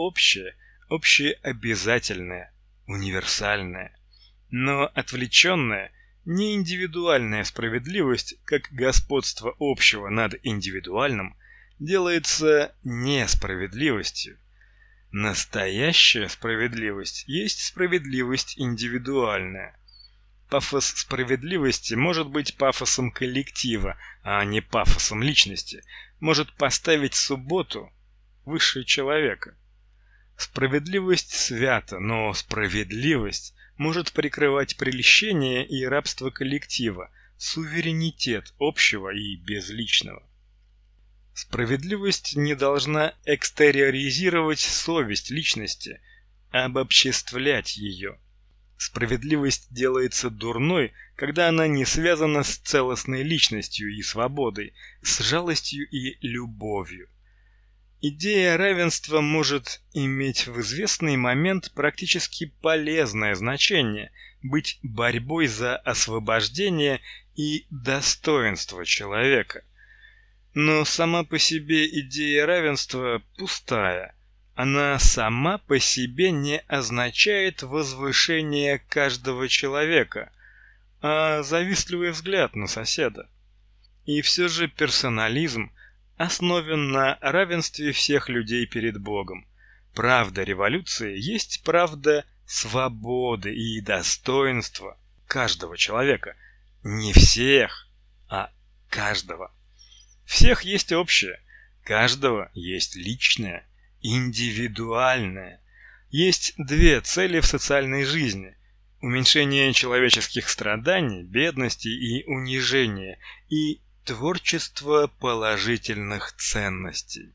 общеобязательная, универсальная. Но отвлеченная, неиндивидуальная справедливость, как господство общего над индивидуальным, делается несправедливостью. Настоящая справедливость есть справедливость индивидуальная. Пафос справедливости может быть пафосом коллектива, а не пафосом личности, может поставить субботу выше человека. Справедливость свята, но справедливость может прикрывать прельщение и рабство коллектива, суверенитет общего и безличного. Справедливость не должна экстериоризировать совесть личности, а обобществлять ее. Справедливость делается дурной, когда она не связана с целостной личностью и свободой, с жалостью и любовью. Идея равенства может иметь в известный момент практически полезное значение, быть борьбой за освобождение и достоинство человека. Но сама по себе идея равенства пустая. Она сама по себе не означает возвышение каждого человека, а завистливый взгляд на соседа. И все же персонализм основан на равенстве всех людей перед Богом. Правда революции есть правда свободы и достоинства каждого человека. Не всех, а каждого. Всех есть общее, каждого есть личное, индивидуальное. Есть две цели в социальной жизни: уменьшение человеческих страданий, бедности и унижения, и творчество положительных ценностей.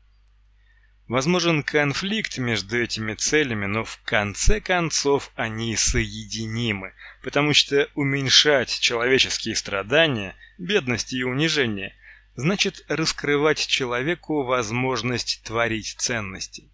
Возможен конфликт между этими целями, но в конце концов они соединимы, потому что уменьшать человеческие страдания, бедность и унижение значит раскрывать человеку возможность творить ценности.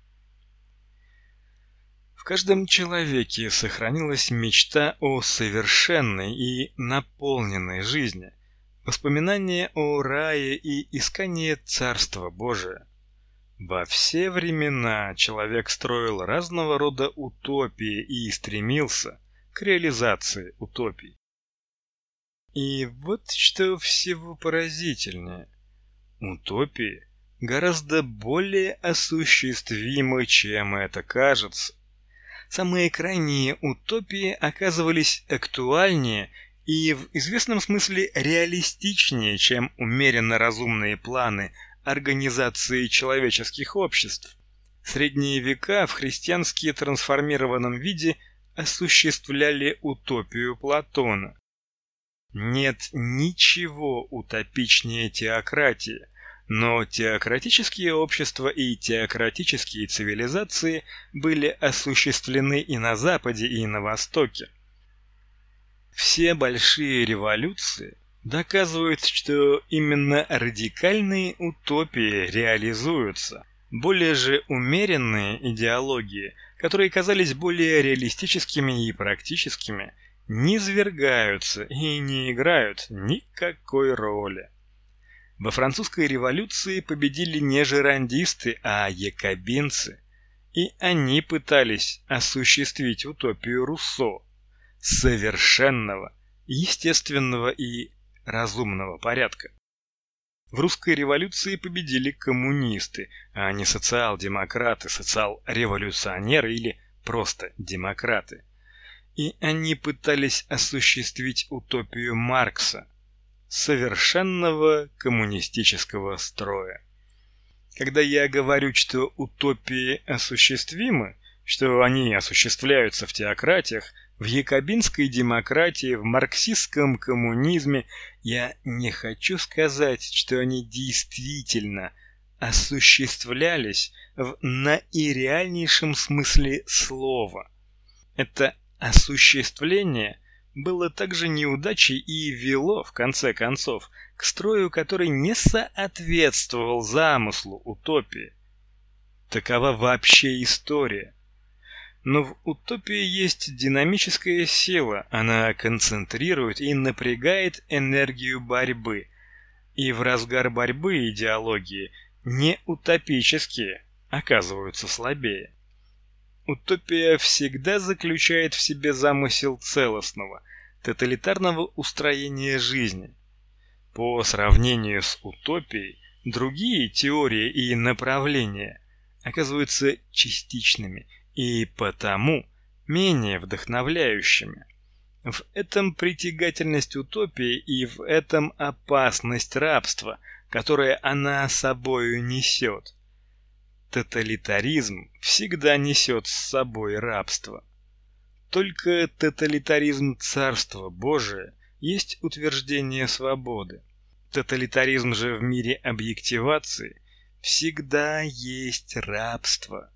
В каждом человеке сохранилась мечта о совершенной и наполненной жизни, воспоминания о рае и искание Царства Божия. Во все времена человек строил разного рода утопии и стремился к реализации утопий. И вот что всего поразительнее. Утопии гораздо более осуществимы, чем это кажется. Самые крайние утопии оказывались актуальнее и в известном смысле реалистичнее, чем умеренно разумные планы организации человеческих обществ. Средние века в христиански трансформированном виде осуществляли утопию Платона. Нет ничего утопичнее теократии, но теократические общества и теократические цивилизации были осуществлены и на Западе, и на Востоке. Все большие революции доказывают, что именно радикальные утопии реализуются. Более же умеренные идеологии, которые казались более реалистическими и практическими, низвергаются и не играют никакой роли. Во французской революции победили не жерандисты, а якобинцы, и они пытались осуществить утопию Руссо совершенного, естественного и разумного порядка. В русской революции победили коммунисты, а не социал-демократы, социал-революционеры или просто демократы. И они пытались осуществить утопию Маркса совершенного коммунистического строя. Когда я говорю, что утопии осуществимы, что они осуществляются в теократиях, в якобинской демократии, в марксистском коммунизме, я не хочу сказать, что они действительно осуществлялись в наиреальнейшем смысле слова. Это осуществление было также неудачей и вело, в конце концов, к строю, который не соответствовал замыслу утопии. Такова вообще история. Но в утопии есть динамическая сила, она концентрирует и напрягает энергию борьбы. И в разгар борьбы идеологии не утопические оказываются слабее. Утопия всегда заключает в себе замысел целостного, тоталитарного устроения жизни. По сравнению с утопией, другие теории и направления оказываются частичными и потому менее вдохновляющими. В этом притягательность утопии и в этом опасность рабства, которое она собою несет. Тоталитаризм всегда несет с собой рабство. Только тоталитаризм Царства Божия есть утверждение свободы. Тоталитаризм же в мире объективации всегда есть рабство.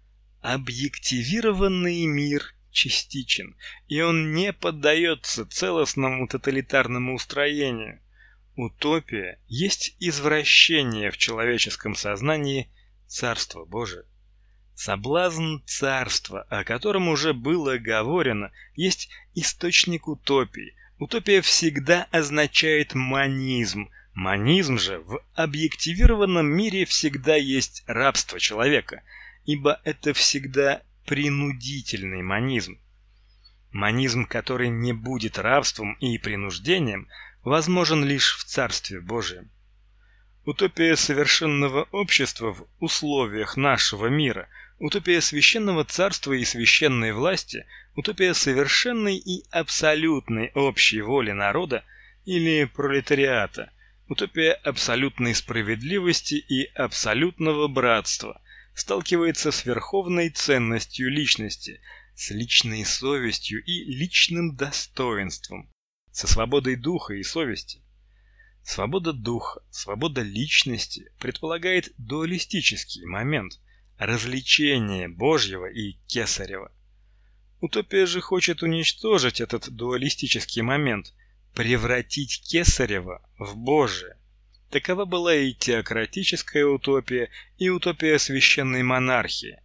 Объективированный мир частичен, и он не поддается целостному тоталитарному устроению. Утопия есть извращение в человеческом сознании Царство Божие. Соблазн царства, о котором уже было говорено, есть источник утопии. Утопия всегда означает монизм. Монизм же в объективированном мире всегда есть рабство человека, ибо это всегда принудительный монизм. Монизм, который не будет рабством и принуждением, возможен лишь в Царстве Божьем. Утопия совершенного общества в условиях нашего мира, утопия священного царства и священной власти, утопия совершенной и абсолютной общей воли народа или пролетариата, утопия абсолютной справедливости и абсолютного братства сталкивается с верховной ценностью личности, с личной совестью и личным достоинством, со свободой духа и совести. Свобода духа, свобода личности предполагает дуалистический момент развлечения Божьего и Кесарева. Утопия же хочет уничтожить этот дуалистический момент, превратить Кесарева в Божие. Такова была и теократическая утопия, и утопия священной монархии.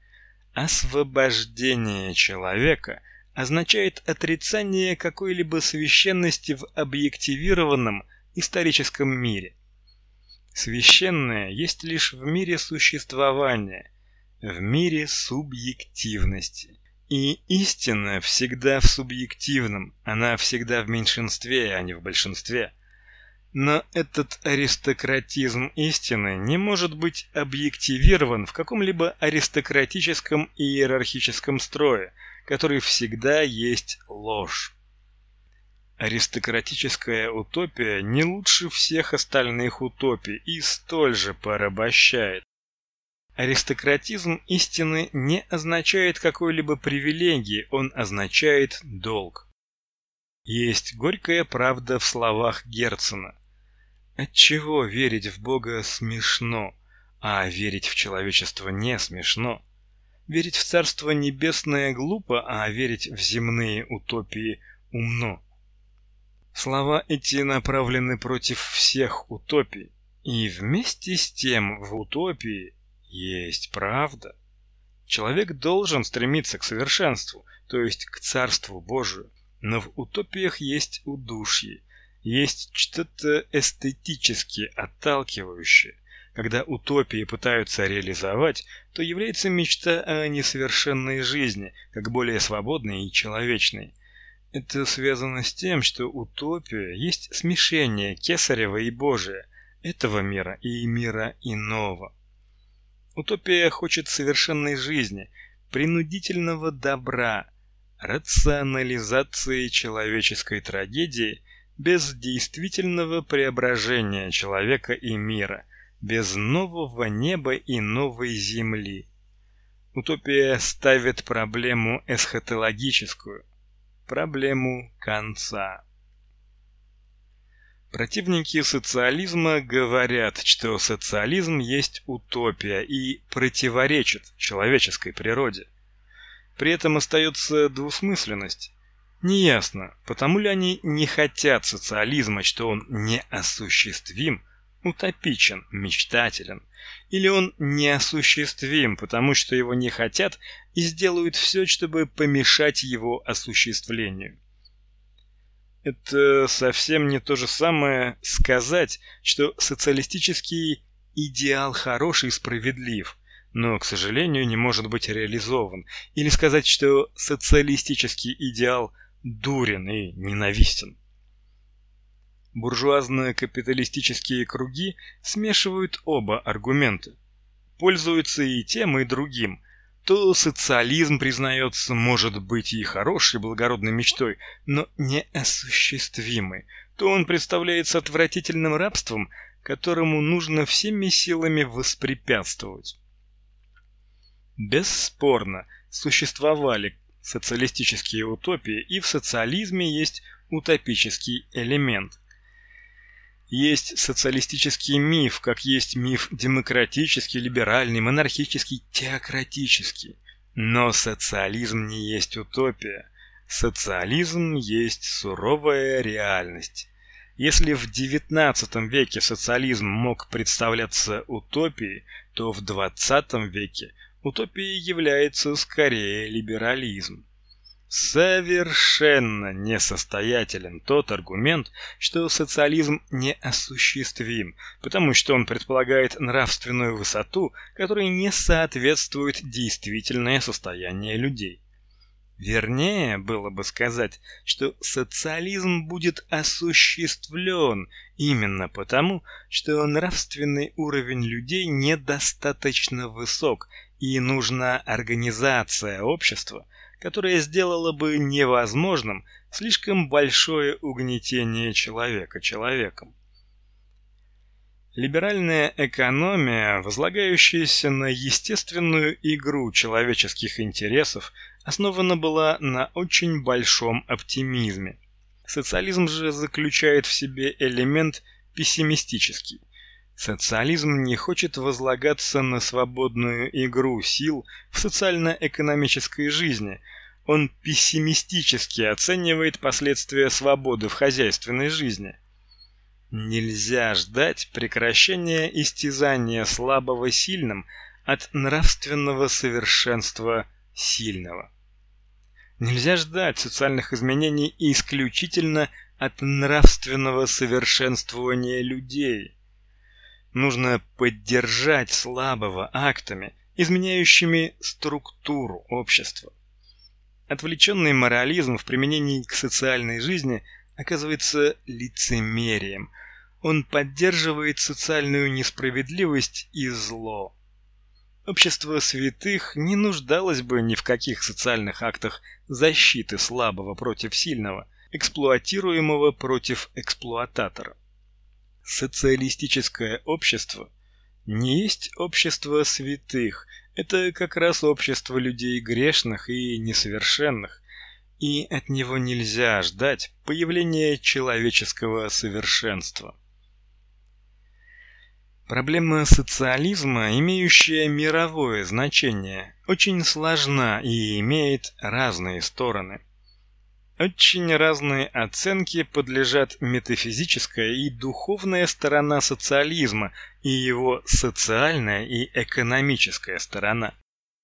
Освобождение человека означает отрицание какой-либо священности в объективированном историческом мире. Священное есть лишь в мире существования, в мире субъективности. И истина всегда в субъективном, она всегда в меньшинстве, а не в большинстве. Но этот аристократизм истины не может быть объективирован в каком-либо аристократическом и иерархическом строе, который всегда есть ложь. Аристократическая утопия не лучше всех остальных утопий и столь же порабощает. Аристократизм истины не означает какой-либо привилегии, он означает долг. Есть горькая правда в словах Герцена. Отчего верить в Бога смешно, а верить в человечество не смешно? Верить в Царство Небесное глупо, а верить в земные утопии умно. Слова эти направлены против всех утопий, и вместе с тем в утопии есть правда. Человек должен стремиться к совершенству, то есть к Царству Божию, но в утопиях есть удушье, есть что-то эстетически отталкивающее. Когда утопии пытаются реализовать, то является мечта о несовершенной жизни, как более свободной и человечной. Это связано с тем, что утопия есть смешение Кесарева и Божия, этого мира и мира иного. Утопия хочет совершенной жизни, принудительного добра, рационализации человеческой трагедии без действительного преображения человека и мира, без нового неба и новой земли. Утопия ставит проблему эсхатологическую, проблему конца. Противники социализма говорят, что социализм есть утопия и противоречит человеческой природе. При этом остается двусмысленность. Неясно, потому ли они не хотят социализма, что он неосуществим, утопичен, мечтателен, или он неосуществим, потому что его не хотят и сделают все, чтобы помешать его осуществлению. Это совсем не то же самое сказать, что социалистический идеал хорош и справедлив, но, к сожалению, не может быть реализован, или сказать, что социалистический идеал дурен и ненавистен. Буржуазно-капиталистические круги смешивают оба аргумента, пользуются и тем, и другим. То социализм, признается, может быть и хорошей благородной мечтой, но неосуществимой, то он представляется отвратительным рабством, которому нужно всеми силами воспрепятствовать. Бесспорно, существовали социалистические утопии, и в социализме есть утопический элемент. Есть социалистический миф, как есть миф демократический, либеральный, монархический, теократический. Но социализм не есть утопия. Социализм есть суровая реальность. Если в XIX веке социализм мог представляться утопией, то в XX веке утопией является скорее либерализм. Совершенно несостоятелен тот аргумент, что социализм неосуществим, потому что он предполагает нравственную высоту, которой не соответствует действительное состояние людей. Вернее было бы сказать, что социализм будет осуществлен именно потому, что нравственный уровень людей недостаточно высок, и нужна организация общества, которая сделала бы невозможным слишком большое угнетение человека человеком. Либеральная экономия, возлагающаяся на естественную игру человеческих интересов, основана была на очень большом оптимизме. Социализм же заключает в себе элемент пессимистический. Социализм не хочет возлагаться на свободную игру сил в социально-экономической жизни. Он пессимистически оценивает последствия свободы в хозяйственной жизни. Нельзя ждать прекращения истязания слабого сильным от нравственного совершенства сильного. Нельзя ждать социальных изменений исключительно от нравственного совершенствования людей. Нужно поддержать слабого актами, изменяющими структуру общества. Отвлеченный морализм в применении к социальной жизни оказывается лицемерием. Он поддерживает социальную несправедливость и зло. Общество святых не нуждалось бы ни в каких социальных актах защиты слабого против сильного, эксплуатируемого против эксплуататора. Социалистическое общество не есть общество святых, это как раз общество людей грешных и несовершенных, и от него нельзя ждать появления человеческого совершенства. Проблема социализма, имеющая мировое значение, очень сложна и имеет разные стороны. Очень разные оценке подлежат метафизическая и духовная сторона социализма и его социальная и экономическая сторона.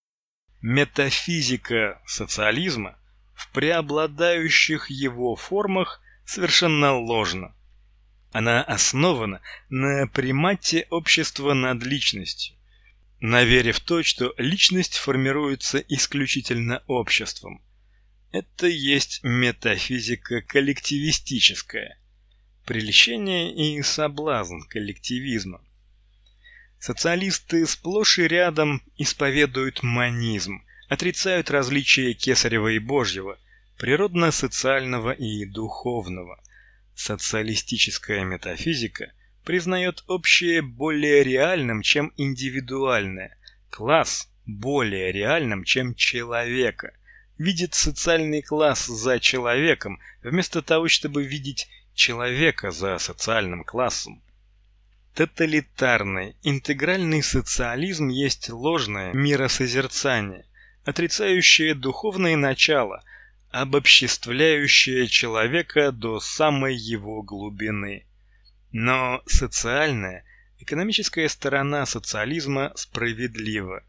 Метафизика социализма в преобладающих его формах совершенно ложна. Она основана на примате общества над личностью, на вере в то, что личность формируется исключительно обществом. Это есть метафизика коллективистическая, прельщение и соблазн коллективизма. Социалисты сплошь и рядом исповедуют монизм, отрицают различия Кесарева и Божьего, природно-социального и духовного. Социалистическая метафизика признает общее более реальным, чем индивидуальное, класс более реальным, чем человека, видит социальный класс за человеком, вместо того, чтобы видеть человека за социальным классом. Тоталитарный, интегральный социализм есть ложное миросозерцание, отрицающее духовное начало, обобществляющее человека до самой его глубины. Но социальная, экономическая сторона социализма справедлива.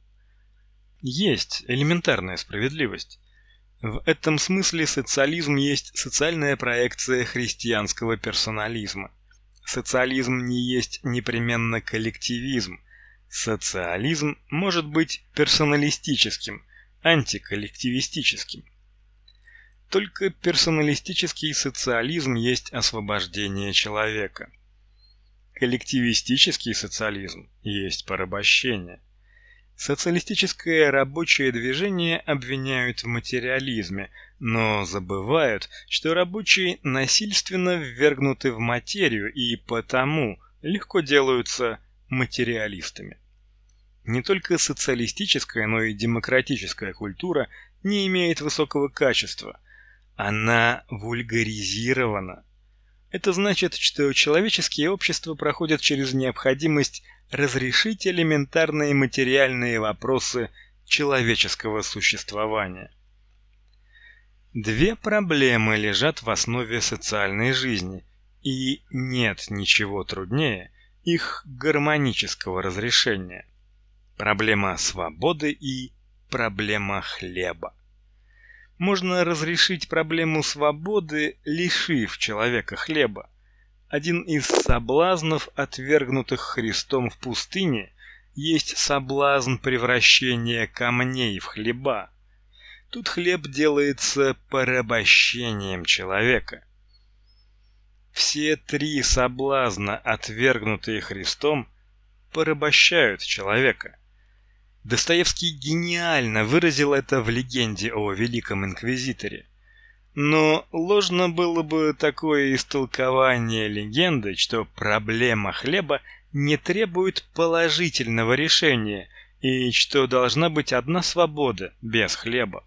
Есть элементарная справедливость. В этом смысле социализм есть социальная проекция христианского персонализма. Социализм не есть непременно коллективизм. Социализм может быть персоналистическим, антиколлективистическим. Только персоналистический социализм есть освобождение человека. Коллективистический социализм есть порабощение. Социалистическое рабочее движение обвиняют в материализме, но забывают, что рабочие насильственно ввергнуты в материю и потому легко делаются материалистами. Не только социалистическая, но и демократическая культура не имеет высокого качества. Она вульгаризирована. Это значит, что человеческие общества проходят через необходимость разрешить элементарные материальные вопросы человеческого существования. Две проблемы лежат в основе социальной жизни, и нет ничего труднее их гармонического разрешения. Проблема свободы и проблема хлеба. Можно разрешить проблему свободы, лишив человека хлеба. Один из соблазнов, отвергнутых Христом в пустыне, есть соблазн превращения камней в хлеба. Тут хлеб делается порабощением человека. Все три соблазна, отвергнутые Христом, порабощают человека. Достоевский гениально выразил это в легенде о Великом Инквизиторе. Но ложно было бы такое истолкование легенды, что проблема хлеба не требует положительного решения и что должна быть одна свобода без хлеба.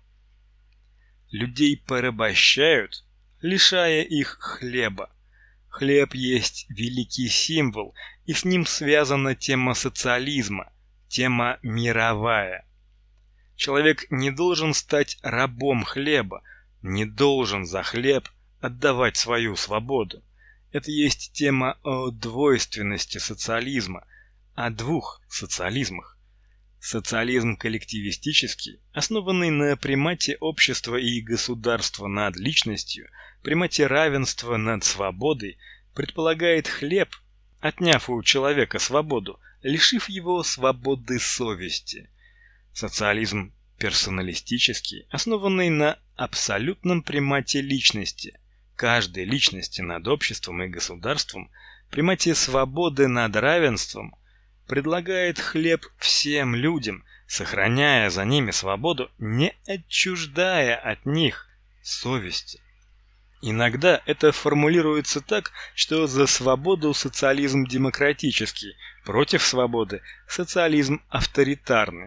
Людей порабощают, лишая их хлеба. Хлеб есть великий символ, и с ним связана тема социализма, тема мировая. Человек не должен стать рабом хлеба, не должен за хлеб отдавать свою свободу. Это есть тема о двойственности социализма, о двух социализмах. Социализм коллективистический, основанный на примате общества и государства над личностью, примате равенства над свободой, предполагает хлеб, отняв у человека свободу, лишив его свободы совести. Социализм персоналистический, основанный на абсолютном примате личности, каждой личности над обществом и государством, примате свободы над равенством, предлагает хлеб всем людям, сохраняя за ними свободу, не отчуждая от них совести. Иногда это формулируется так, что за свободу социализм демократический, Против свободы – социализм авторитарный.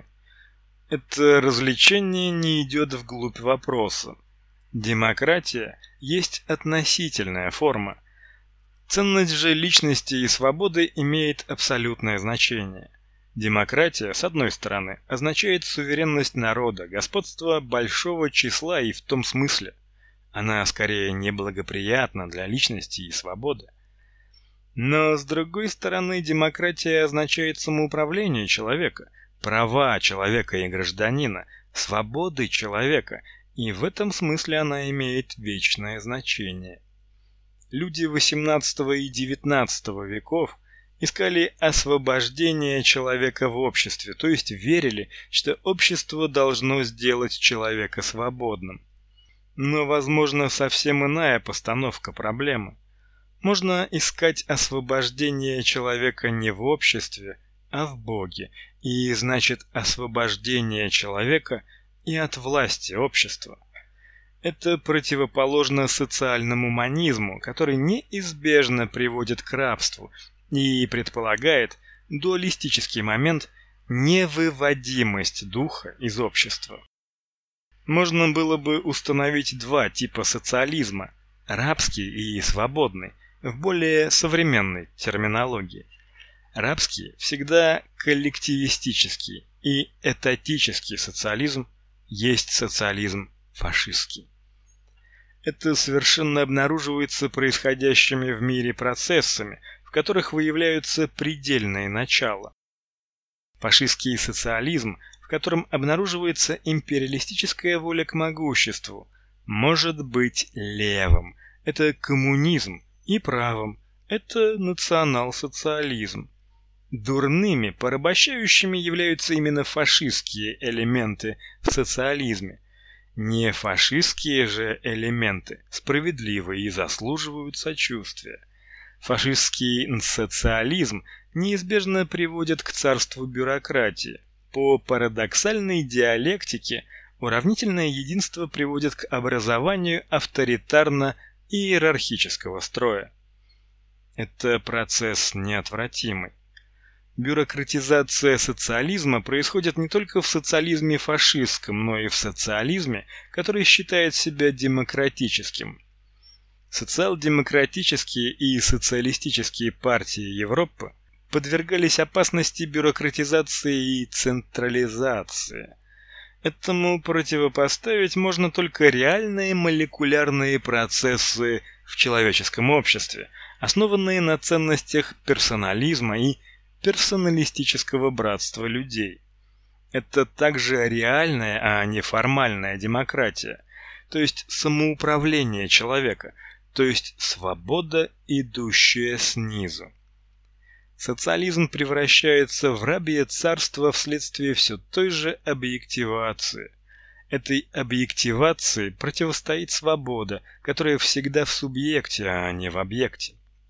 Это развлечение не идет вглубь вопроса. Демократия есть относительная форма. Ценность же личности и свободы имеет абсолютное значение. Демократия, с одной стороны, означает суверенность народа, господство большого числа и в том смысле. Она скорее неблагоприятна для личности и свободы. Но, с другой стороны, демократия означает самоуправление человека, права человека и гражданина, свободы человека, и в этом смысле она имеет вечное значение. Люди XVIII и XIX веков искали освобождения человека в обществе, то есть верили, что общество должно сделать человека свободным. Но, возможно, совсем иная постановка проблемы. Можно искать освобождение человека не в обществе, а в Боге, и значит освобождение человека и от власти общества. Это противоположно социальному монизму, который неизбежно приводит к рабству и предполагает дуалистический момент невыводимость духа из общества. Можно было бы установить два типа социализма – рабский и свободный, в более современной терминологии. Рабский всегда коллективистический, и этатический социализм есть социализм фашистский. Это совершенно обнаруживается происходящими в мире процессами, в которых выявляются предельные начала. Фашистский социализм, в котором обнаруживается империалистическая воля к могуществу, может быть левым, это коммунизм, и правым, это национал-социализм. Дурными, порабощающими являются именно фашистские элементы в социализме. Не фашистские же элементы справедливы и заслуживают сочувствия. Фашистский социализм неизбежно приводит к царству бюрократии. По парадоксальной диалектике уравнительное единство приводит к образованию авторитарно-иерархического строя. Это процесс неотвратимый. Бюрократизация социализма происходит не только в социализме фашистском, но и в социализме, который считает себя демократическим. Социал-демократические и социалистические партии Европы подвергались опасности бюрократизации и централизации. Этому противопоставить можно только реальные молекулярные процессы в человеческом обществе, основанные на ценностях персонализма и персоналистического братства людей. Это также реальная, а не формальная демократия, то есть самоуправление человека, то есть свобода, идущая снизу. Социализм превращается в рабье царство вследствие все той же объективации. Этой объективации противостоит свобода, которая всегда в субъекте, а не в объекте.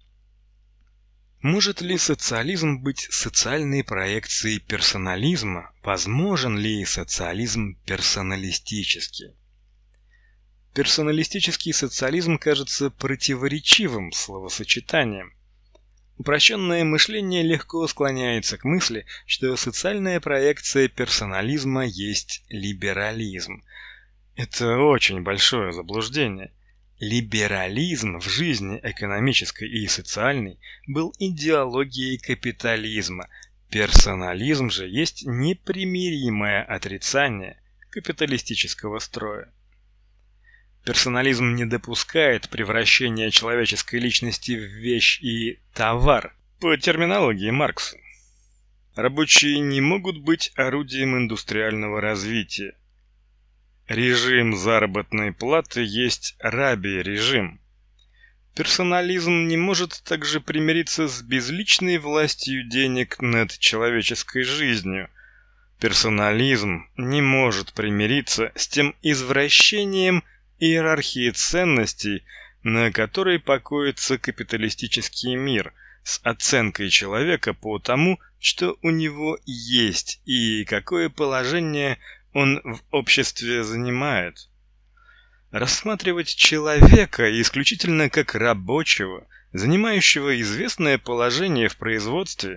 Может ли социализм быть социальной проекцией персонализма? Возможен ли социализм персоналистический? Персоналистический социализм кажется противоречивым словосочетанием. Упрощенное мышление легко склоняется к мысли, что социальная проекция персонализма есть либерализм. Это очень большое заблуждение. Либерализм в жизни экономической и социальной был идеологией капитализма. Персонализм же есть непримиримое отрицание капиталистического строя. Персонализм не допускает превращения человеческой личности в вещь и товар, по терминологии Маркса. Рабочие не могут быть орудием индустриального развития. Режим заработной платы есть рабий режим. Персонализм не может также примириться с безличной властью денег над человеческой жизнью. Персонализм не может примириться с тем извращением иерархии ценностей, на которой покоится капиталистический мир, с оценкой человека по тому, что у него есть и какое положение он в обществе занимает. Рассматривать человека исключительно как рабочего, занимающего известное положение в производстве,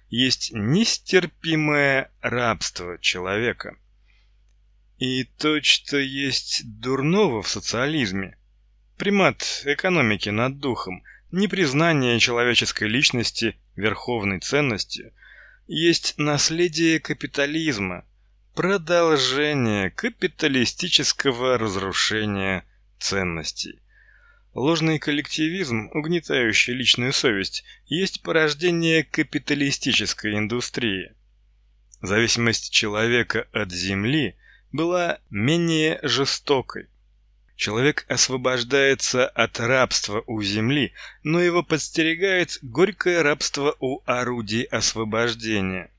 есть нестерпимое рабство человека. И то, что есть дурного в социализме, примат экономики над духом, непризнание человеческой личности верховной ценностью, есть наследие капитализма, продолжение капиталистического разрушения ценностей. Ложный коллективизм, угнетающий личную совесть, есть порождение капиталистической индустрии. Зависимость человека от земли была менее жестокой. Человек освобождается от рабства у земли, но его подстерегает горькое рабство у орудий освобождения.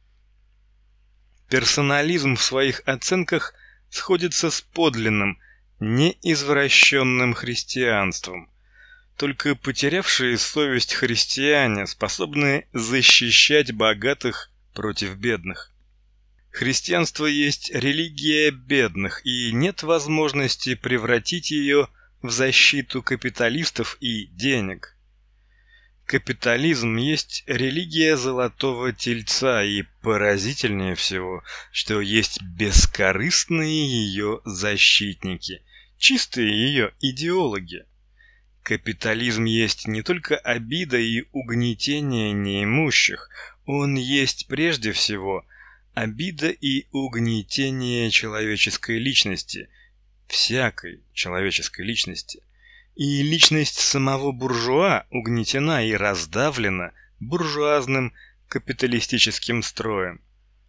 Персонализм в своих оценках сходится с подлинным, неизвращенным христианством. Только потерявшие совесть христиане способны защищать богатых против бедных. Христианство есть религия бедных, и нет возможности превратить ее в защиту капиталистов и денег. Капитализм есть религия золотого тельца, и поразительнее всего, что есть бескорыстные ее защитники, чистые ее идеологи. Капитализм есть не только обида и угнетение неимущих, он есть прежде всего обида и угнетение человеческой личности, всякой человеческой личности. И личность самого буржуа угнетена и раздавлена буржуазным капиталистическим строем.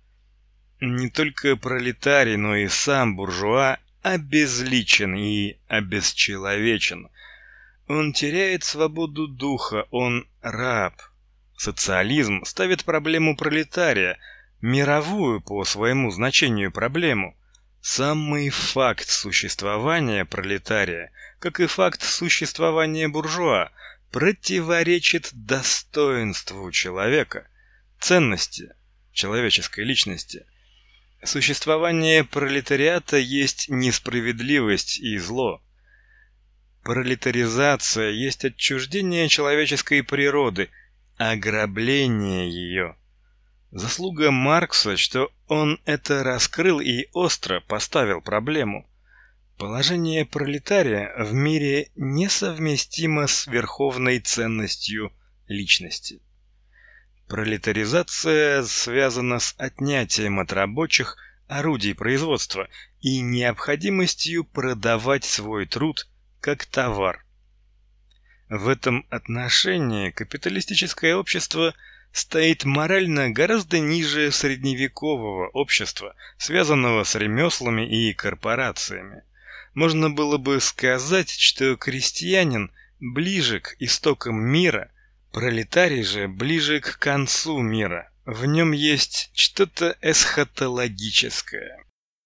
Не только пролетарий, но и сам буржуа обезличен и обесчеловечен. Он теряет свободу духа, он раб. Социализм ставит проблему пролетария, мировую по своему значению проблему. Самый факт существования пролетария, как и факт существования буржуа, противоречит достоинству человека, ценности человеческой личности. Существование пролетариата есть несправедливость и зло. Пролетаризация есть отчуждение человеческой природы, ограбление ее. Заслуга Маркса, что он это раскрыл и остро поставил проблему. Положение пролетария в мире несовместимо с верховной ценностью личности. Пролетаризация связана с отнятием от рабочих орудий производства и необходимостью продавать свой труд как товар. В этом отношении капиталистическое общество стоит морально гораздо ниже средневекового общества, связанного с ремеслами и корпорациями. Можно было бы сказать, что крестьянин ближе к истокам мира, пролетарий же ближе к концу мира. В нем есть что-то эсхатологическое.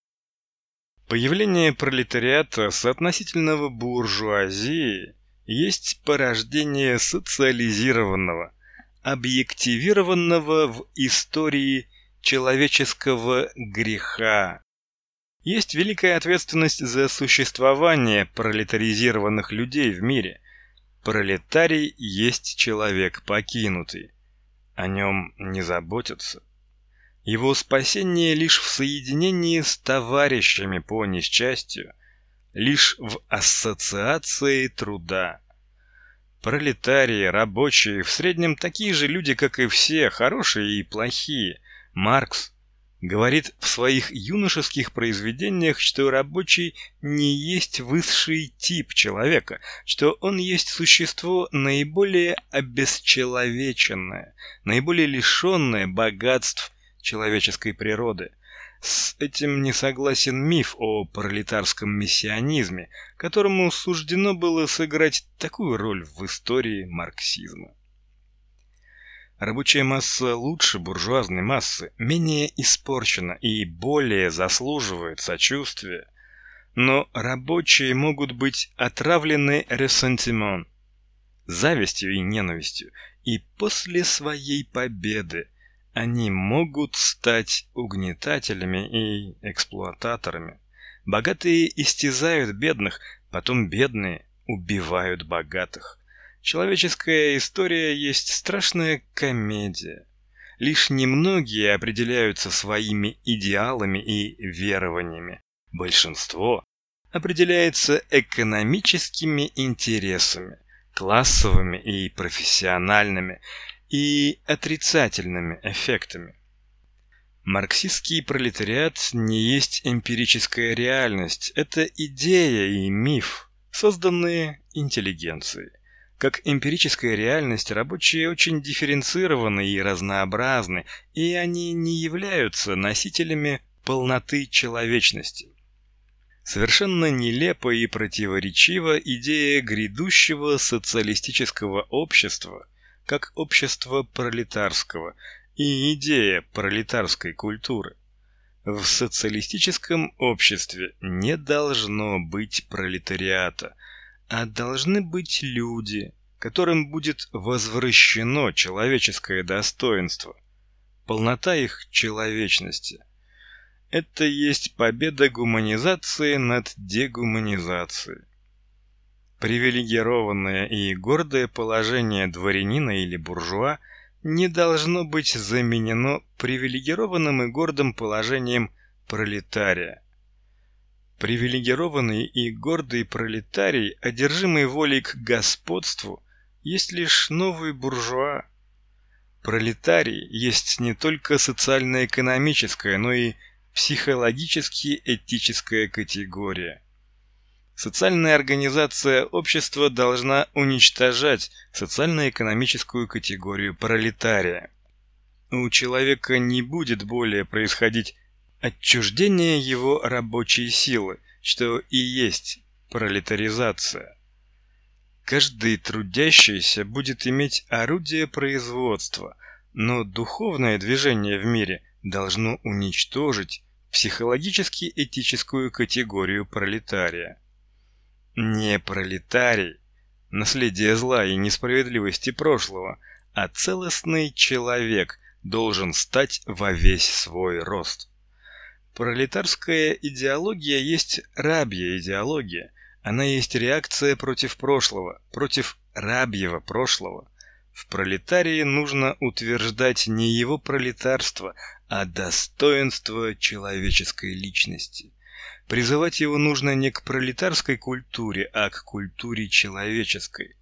Появление пролетариата соотносительного буржуазии есть порождение социализированного, объективированного в истории человеческого греха. Есть великая ответственность за существование пролетаризированных людей в мире. Пролетарий есть человек покинутый. О нем не заботятся. Его спасение лишь в соединении с товарищами по несчастью, лишь в ассоциации труда. Пролетарии, рабочие, в среднем такие же люди, как и все, хорошие и плохие. Маркс говорит в своих юношеских произведениях, что рабочий не есть высший тип человека, что он есть существо наиболее обесчеловеченное, наиболее лишенное богатств человеческой природы. С этим не согласен миф о пролетарском мессианизме, которому суждено было сыграть такую роль в истории марксизма. Рабочая масса лучше буржуазной массы, менее испорчена и более заслуживает сочувствия. Но рабочие могут быть отравлены ресентимон, завистью и ненавистью, и после своей победы они могут стать угнетателями и эксплуататорами. Богатые истязают бедных, потом бедные убивают богатых. Человеческая история есть страшная комедия. Лишь немногие определяются своими идеалами и верованиями. Большинство определяется экономическими интересами, классовыми и профессиональными, и отрицательными эффектами. Марксистский пролетариат не есть эмпирическая реальность, это идея и миф, созданные интеллигенцией. Как эмпирическая реальность, рабочие очень дифференцированы и разнообразны, и они не являются носителями полноты человечности. Совершенно нелепа и противоречива идея грядущего социалистического общества, как общества пролетарского, и идея пролетарской культуры. В социалистическом обществе не должно быть пролетариата, а должны быть люди, которым будет возвращено человеческое достоинство, полнота их человечности. Это есть победа гуманизации над дегуманизацией. Привилегированное и гордое положение дворянина или буржуа не должно быть заменено привилегированным и гордым положением пролетария. Привилегированный и гордый пролетарий, одержимый волей к господству, есть лишь новый буржуа. Пролетарий есть не только социально-экономическая, но и психологически-этическая категория. Социальная организация общества должна уничтожать социально-экономическую категорию пролетария. У человека не будет более происходить отчуждение его рабочей силы, что и есть пролетаризация. Каждый трудящийся будет иметь орудие производства, но духовное движение в мире должно уничтожить психологически-этическую категорию пролетария. Не пролетарий, наследие зла и несправедливости прошлого, а целостный человек должен стать во весь свой рост. Пролетарская идеология есть рабья идеология, она есть реакция против прошлого, против рабьего прошлого. В пролетарии нужно утверждать не его пролетарство, а достоинство человеческой личности. Призывать его нужно не к пролетарской культуре, а к культуре человеческой.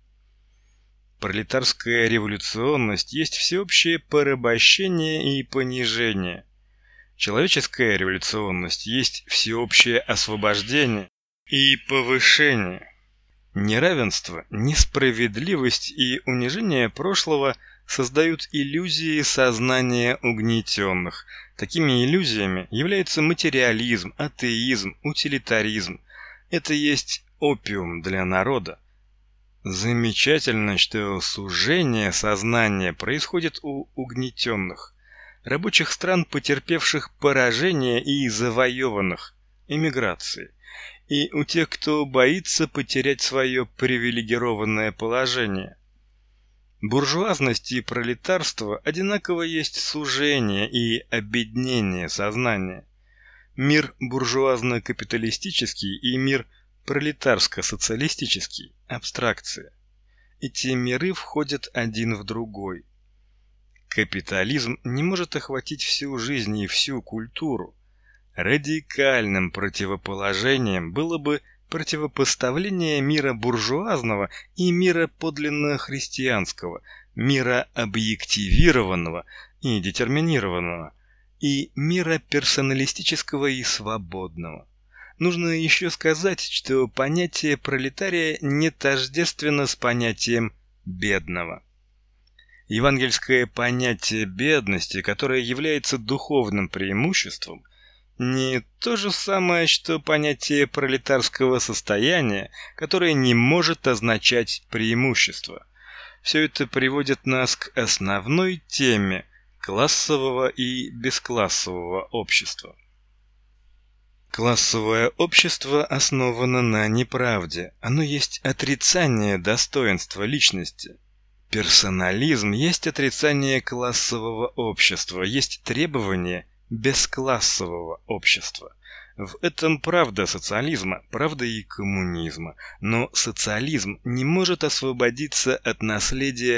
Пролетарская революционность есть всеобщее порабощение и понижение. Человеческая революционность есть всеобщее освобождение и повышение. Неравенство, несправедливость и унижение прошлого создают иллюзии сознания угнетенных. Такими иллюзиями являются материализм, атеизм, утилитаризм. Это есть опиум для народа. Замечательно, что сужение сознания происходит у угнетенных, рабочих стран, потерпевших поражение и завоеванных эмиграцией, и у тех, кто боится потерять свое привилегированное положение. Буржуазность и пролетарство одинаково есть сужение и обеднение сознания. Мир буржуазно-капиталистический и мир пролетарско-социалистический – абстракция. Эти миры входят один в другой. Капитализм не может охватить всю жизнь и всю культуру. Радикальным противоположением было бы противопоставление мира буржуазного и мира подлинно христианского, мира объективированного и детерминированного, и мира персоналистического и свободного. Нужно еще сказать, что понятие пролетария не тождественно с понятием бедного. Евангельское понятие бедности, которое является духовным преимуществом, не то же самое, что понятие пролетарского состояния, которое не может означать преимущество. Все это приводит нас к основной теме классового и бесклассового общества. Классовое общество основано на неправде, оно есть отрицание достоинства личности. Персонализм есть отрицание классового общества, есть требование бесклассового общества. В этом правда социализма, правда и коммунизма, но социализм не может освободиться от наследия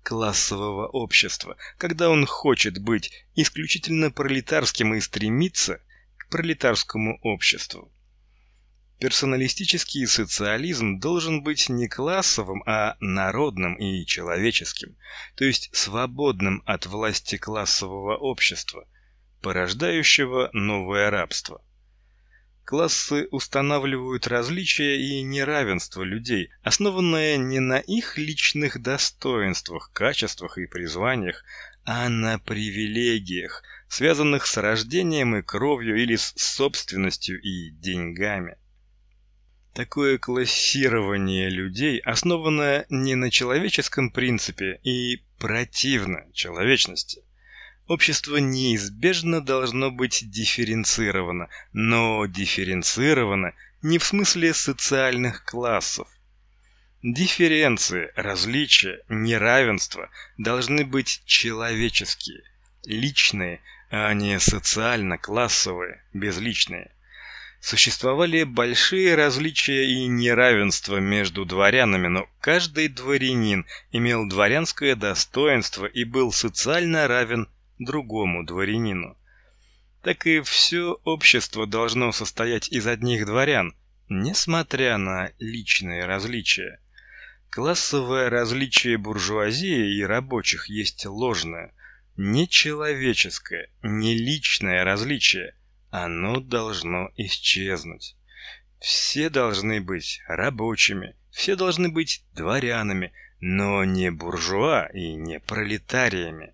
классового общества, когда он хочет быть исключительно пролетарским и стремится к пролетарскому обществу. Персоналистический социализм должен быть не классовым, а народным и человеческим, то есть свободным от власти классового общества, порождающего новое рабство. Классы устанавливают различия и неравенство людей, основанное не на их личных достоинствах, качествах и призваниях, а на привилегиях, связанных с рождением и кровью или с собственностью и деньгами. Такое классирование людей основано не на человеческом принципе и противно человечности. Общество неизбежно должно быть дифференцировано, но дифференцировано не в смысле социальных классов. Дифференции, различия, неравенства должны быть человеческие, личные, а не социально-классовые, безличные. Существовали большие различия и неравенства между дворянами, но каждый дворянин имел дворянское достоинство и был социально равен другому дворянину. Так и все общество должно состоять из одних дворян, несмотря на личные различия. Классовое различие буржуазии и рабочих есть ложное, нечеловеческое, неличное различие. Оно должно исчезнуть. Все должны быть рабочими, все должны быть дворянами, но не буржуа и не пролетариями.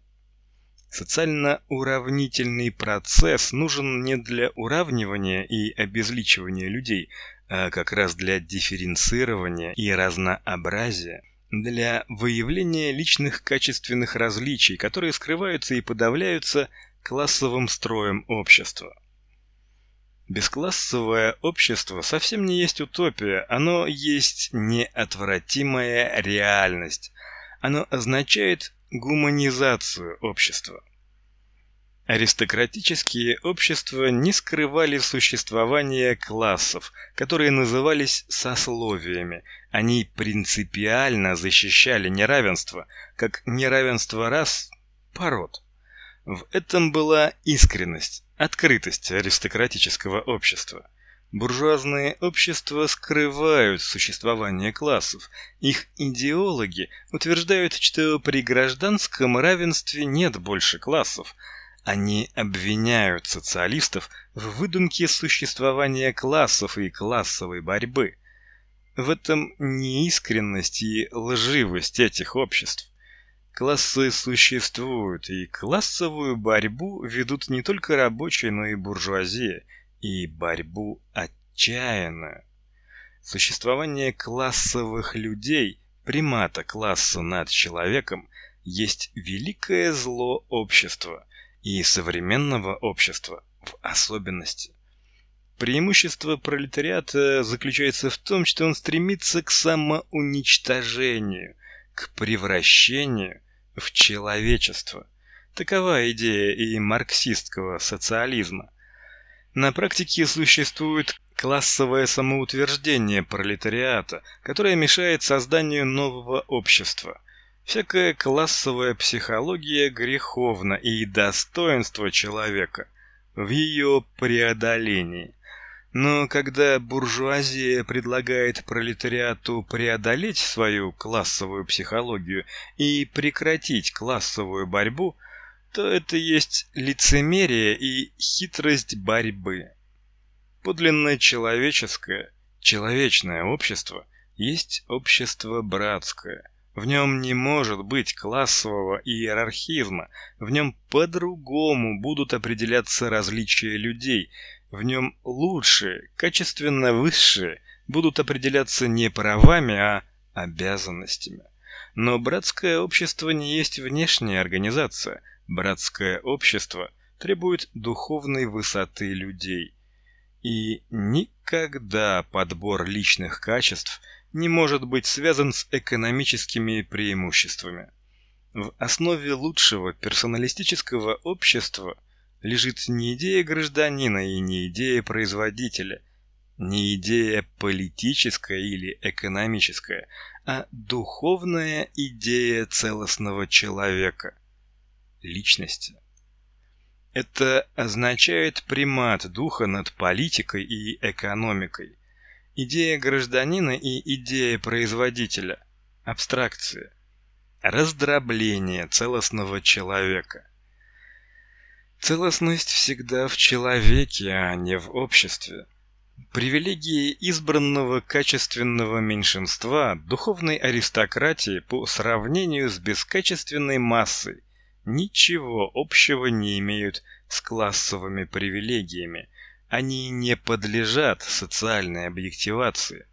Социально-уравнительный процесс нужен не для уравнивания и обезличивания людей, а как раз для дифференцирования и разнообразия, для выявления личных качественных различий, которые скрываются и подавляются классовым строем общества. Бесклассовое общество совсем не есть утопия, оно есть неотвратимая реальность. Оно означает гуманизацию общества. Аристократические общества не скрывали существование классов, которые назывались сословиями. Они принципиально защищали неравенство, как неравенство рас, пород. В этом была искренность, открытость аристократического общества. Буржуазные общества скрывают существование классов. Их идеологи утверждают, что при гражданском равенстве нет больше классов. Они обвиняют социалистов в выдумке существования классов и классовой борьбы. В этом неискренность и лживость этих обществ. Классы существуют, и классовую борьбу ведут не только рабочие, но и буржуазия, и борьбу отчаянную. Существование классовых людей, примата класса над человеком, есть великое зло общества, и современного общества в особенности. Преимущество пролетариата заключается в том, что он стремится к самоуничтожению, к превращению в человечество. Такова идея и марксистского социализма. На практике существует классовое самоутверждение пролетариата, которое мешает созданию нового общества. Всякая классовая психология греховна, и достоинство человека в ее преодолении. Но когда буржуазия предлагает пролетариату преодолеть свою классовую психологию и прекратить классовую борьбу, то это есть лицемерие и хитрость борьбы. Подлинно человеческое, человечное общество есть общество братское. В нем не может быть классового иерархизма, в нем по-другому будут определяться различия людей, в нем лучшие, качественно высшие будут определяться не правами, а обязанностями. Но братское общество не есть внешняя организация. Братское общество требует духовной высоты людей. И никогда подбор личных качеств не может быть связан с экономическими преимуществами. В основе лучшего персоналистического общества лежит не идея гражданина и не идея производителя, не идея политическая или экономическая, а духовная идея целостного человека, личности. Это означает примат духа над политикой и экономикой. Идея гражданина и идея производителя, абстракция, раздробление целостного человека. Целостность всегда в человеке, а не в обществе. Привилегии избранного качественного меньшинства, духовной аристократии по сравнению с бескачественной массой ничего общего не имеют с классовыми привилегиями. Они не подлежат социальной объективации.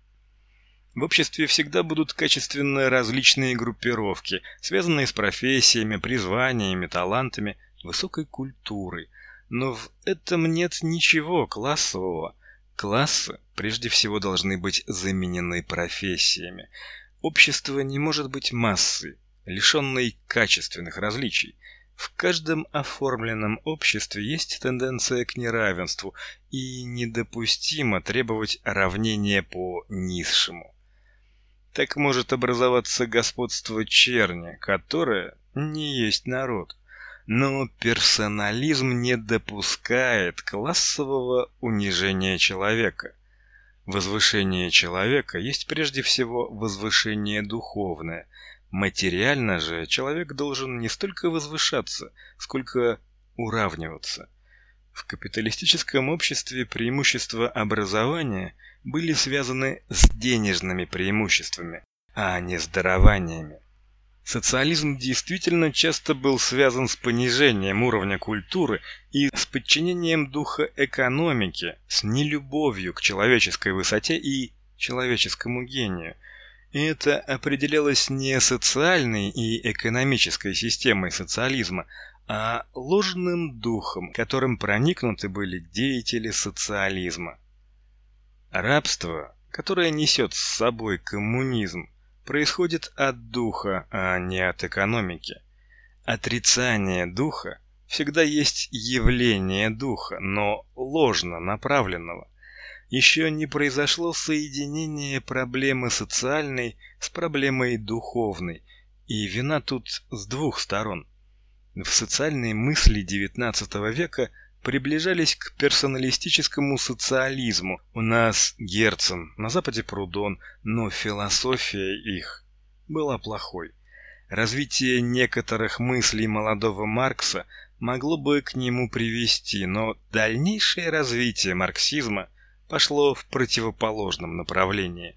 В обществе всегда будут качественно различные группировки, связанные с профессиями, призваниями, талантами, высокой культурой. Но в этом нет ничего классового. Классы прежде всего должны быть заменены профессиями. Общество не может быть массой, лишенной качественных различий. В каждом оформленном обществе есть тенденция к неравенству, и недопустимо требовать равнения по низшему. Так может образоваться господство черни, которое не есть народ. Но персонализм не допускает классового унижения человека. Возвышение человека есть прежде всего возвышение духовное. Материально же человек должен не столько возвышаться, сколько уравниваться. В капиталистическом обществе преимущества образования были связаны с денежными преимуществами, а не с дарованиями. Социализм действительно часто был связан с понижением уровня культуры и с подчинением духа экономики, с нелюбовью к человеческой высоте и человеческому гению. И это определялось не социальной и экономической системой социализма, а ложным духом, которым проникнуты были деятели социализма. Рабство, которое несет с собой коммунизм, происходит от духа, а не от экономики. Отрицание духа всегда есть явление духа, но ложно направленного. Еще не произошло соединение проблемы социальной с проблемой духовной, и вина тут с двух сторон. В социальной мысли XIX века приближались к персоналистическому социализму. У нас Герцен, на Западе Прудон, но философия их была плохой. Развитие некоторых мыслей молодого Маркса могло бы к нему привести, но дальнейшее развитие марксизма пошло в противоположном направлении.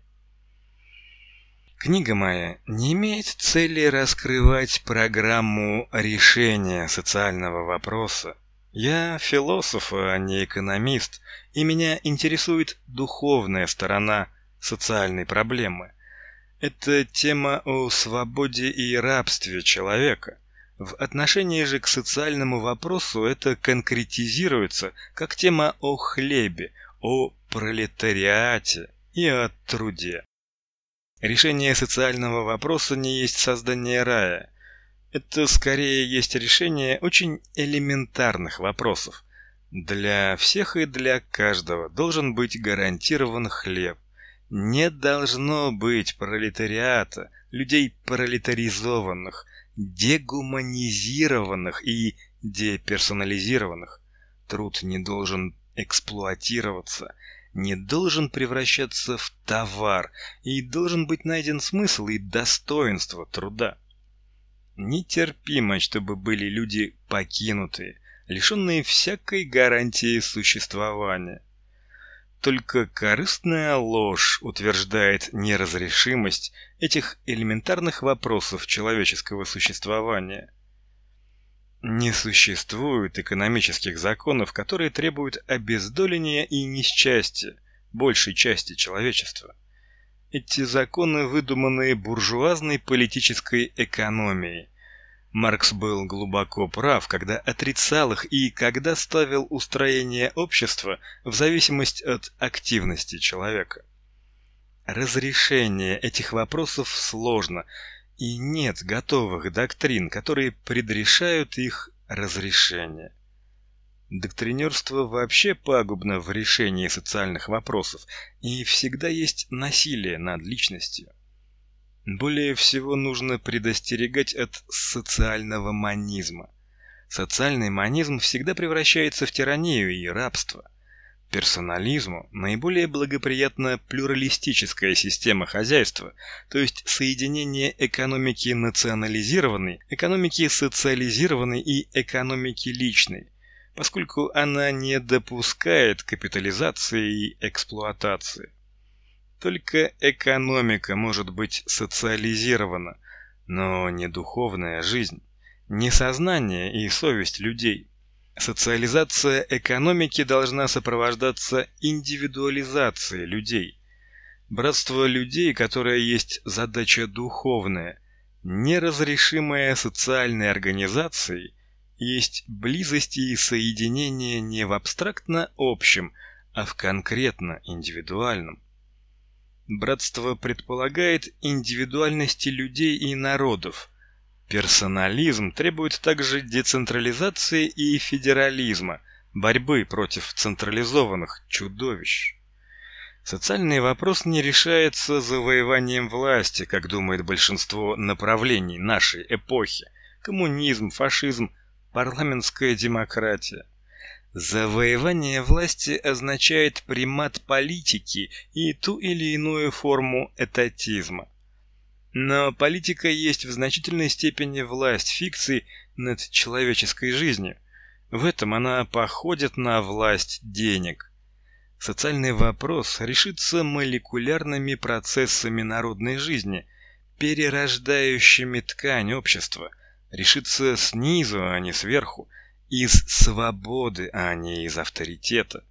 Книга моя не имеет цели раскрывать программу решения социального вопроса. Я философ, а не экономист, и меня интересует духовная сторона социальной проблемы. Это тема о свободе и рабстве человека. В отношении же к социальному вопросу это конкретизируется как тема о хлебе, о пролетариате и о труде. Решение социального вопроса не есть создание рая. Это скорее есть решение очень элементарных вопросов. Для всех и для каждого должен быть гарантирован хлеб. Не должно быть пролетариата, людей пролетаризованных, дегуманизированных и деперсонализированных. Труд не должен эксплуатироваться, не должен превращаться в товар, и должен быть найден смысл и достоинство труда. Нетерпимо, чтобы были люди покинутые, лишенные всякой гарантии существования. Только корыстная ложь утверждает неразрешимость этих элементарных вопросов человеческого существования. Не существует экономических законов, которые требуют обездоления и несчастья большей части человечества. Эти законы выдуманы буржуазной политической экономией. Маркс был глубоко прав, когда отрицал их и когда ставил устроение общества в зависимость от активности человека. Разрешение этих вопросов сложно, и нет готовых доктрин, которые предрешают их разрешение. Доктринерство вообще пагубно в решении социальных вопросов, и всегда есть насилие над личностью. Более всего нужно предостерегать от социального манизма. Социальный манизм всегда превращается в тиранию и рабство. Персонализму наиболее благоприятна плюралистическая система хозяйства, то есть соединение экономики национализированной, экономики социализированной и экономики личной, поскольку она не допускает капитализации и эксплуатации. Только экономика может быть социализирована, но не духовная жизнь, не сознание и совесть людей. Социализация экономики должна сопровождаться индивидуализацией людей. Братство людей, которое есть задача духовная, неразрешимая социальной организацией, есть близость и соединение не в абстрактно общем, а в конкретно индивидуальном. Братство предполагает индивидуальности людей и народов. Персонализм требует также децентрализации и федерализма, борьбы против централизованных чудовищ. Социальный вопрос не решается завоеванием власти, как думает большинство направлений нашей эпохи: коммунизм, фашизм, парламентская демократия. Завоевание власти означает примат политики и ту или иную форму этатизма. Но политика есть в значительной степени власть фикций над человеческой жизнью. В этом она походит на власть денег. Социальный вопрос решится молекулярными процессами народной жизни, перерождающими ткань общества, решится снизу, а не сверху, из свободы, а не из авторитета.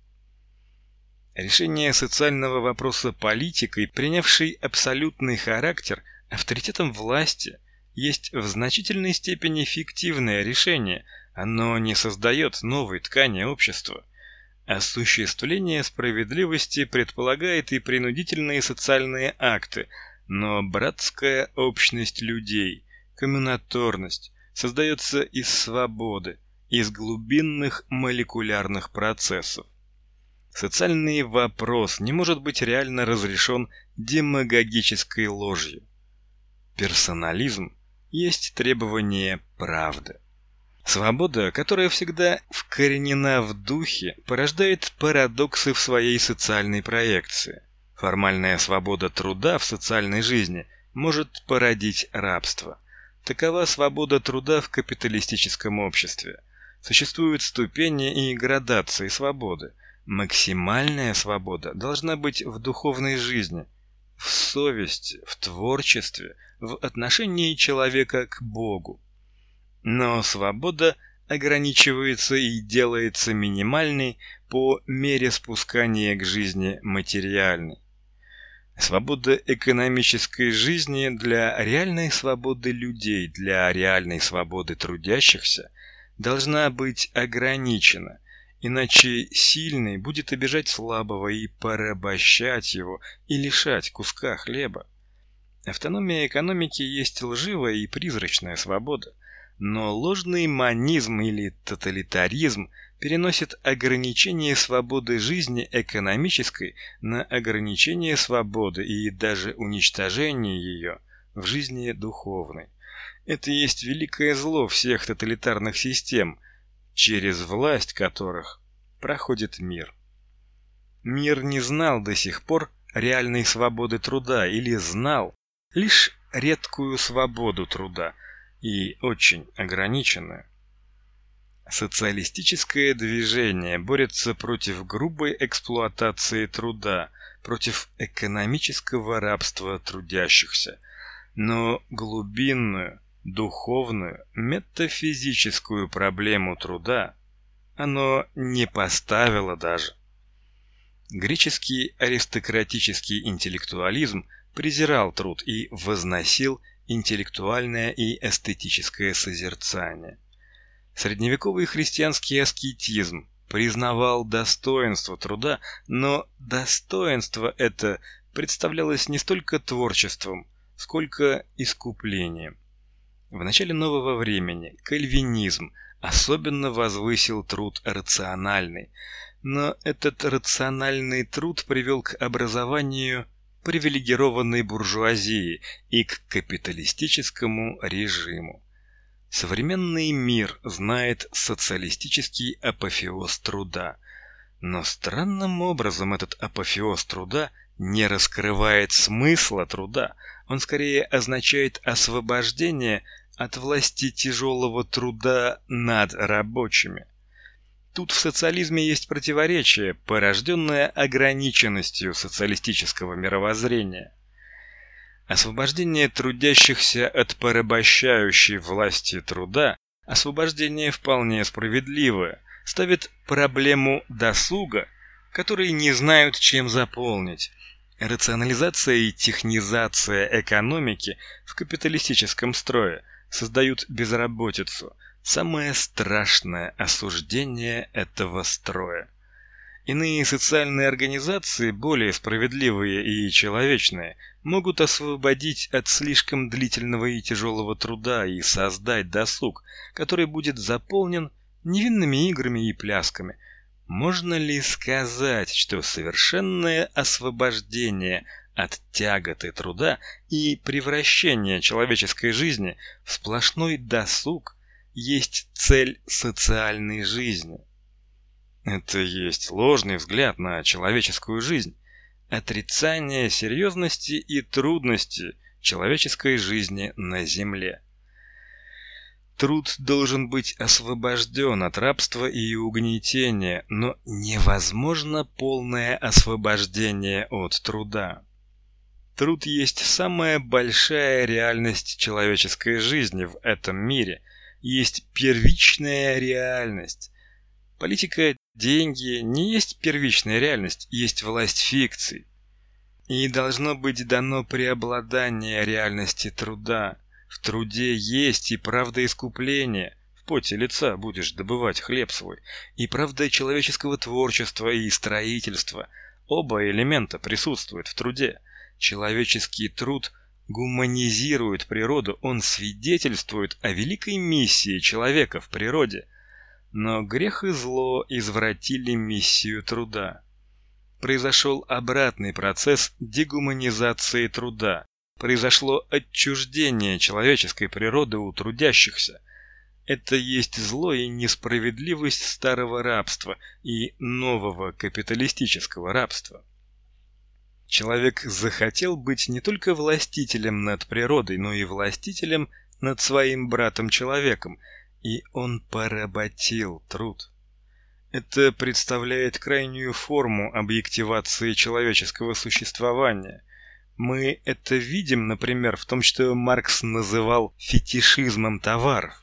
Решение социального вопроса политикой, принявшей абсолютный характер, авторитетом власти, есть в значительной степени фиктивное решение, оно не создает новой ткани общества. Осуществление справедливости предполагает и принудительные социальные акты, но братская общность людей, коммунаторность, создается из свободы, из глубинных молекулярных процессов. Социальный вопрос не может быть реально разрешен демагогической ложью. Персонализм есть требование правды. Свобода, которая всегда вкоренена в духе, порождает парадоксы в своей социальной проекции. Формальная свобода труда в социальной жизни может породить рабство. Такова свобода труда в капиталистическом обществе. Существуют ступени и градации свободы. Максимальная свобода должна быть в духовной жизни, в совести, в творчестве, в отношении человека к Богу. Но свобода ограничивается и делается минимальной по мере спускания к жизни материальной. Свобода экономической жизни для реальной свободы людей, для реальной свободы трудящихся должна быть ограничена, иначе сильный будет обижать слабого и порабощать его и лишать куска хлеба. Автономия экономики есть лживая и призрачная свобода, но ложный манизм или тоталитаризм переносит ограничение свободы жизни экономической на ограничение свободы и даже уничтожение ее в жизни духовной. Это есть великое зло всех тоталитарных систем, через власть которых проходит мир. Мир не знал до сих пор реальной свободы труда или знал лишь редкую свободу труда и очень ограниченную. Социалистическое движение борется против грубой эксплуатации труда, против экономического рабства трудящихся, но глубинную, духовную, метафизическую проблему труда оно не поставило даже. Греческий аристократический интеллектуализм презирал труд и возносил интеллектуальное и эстетическое созерцание. Средневековый христианский аскетизм признавал достоинство труда, но достоинство это представлялось не столько творчеством, сколько искуплением. В начале нового времени кальвинизм особенно возвысил труд рациональный, но этот рациональный труд привел к образованию привилегированной буржуазии и к капиталистическому режиму. Современный мир знает социалистический апофеоз труда, но странным образом этот апофеоз труда не раскрывает смысла труда, он скорее означает освобождение от власти тяжелого труда над рабочими. Тут в социализме есть противоречие, порожденное ограниченностью социалистического мировоззрения. Освобождение трудящихся от порабощающей власти труда, освобождение вполне справедливое, ставит проблему досуга, который не знают, чем заполнить. Рационализация и технизация экономики в капиталистическом строе создают безработицу, самое страшное осуждение этого строя. Иные социальные организации, более справедливые и человечные, могут освободить от слишком длительного и тяжелого труда и создать досуг, который будет заполнен невинными играми и плясками. Можно ли сказать, что совершенное освобождение от тяготы труда и превращение человеческой жизни в сплошной досуг есть цель социальной жизни? Это есть ложный взгляд на человеческую жизнь, отрицание серьезности и трудности человеческой жизни на Земле. Труд должен быть освобожден от рабства и угнетения, но невозможно полное освобождение от труда. Труд есть самая большая реальность человеческой жизни в этом мире, есть первичная реальность. Политика, деньги не есть первичная реальность, есть власть фикций. И должно быть дано преобладание реальности труда. В труде есть и правда искупления. В поте лица будешь добывать хлеб свой. И правда человеческого творчества и строительства. Оба элемента присутствуют в труде. Человеческий труд гуманизирует природу, он свидетельствует о великой миссии человека в природе. Но грех и зло извратили миссию труда. Произошел обратный процесс дегуманизации труда. Произошло отчуждение человеческой природы у трудящихся. Это есть зло и несправедливость старого рабства и нового капиталистического рабства. Человек захотел быть не только властителем над природой, но и властителем над своим братом-человеком, и он поработил труд. Это представляет крайнюю форму объективации человеческого существования. Мы это видим, например, в том, что Маркс называл фетишизмом товаров.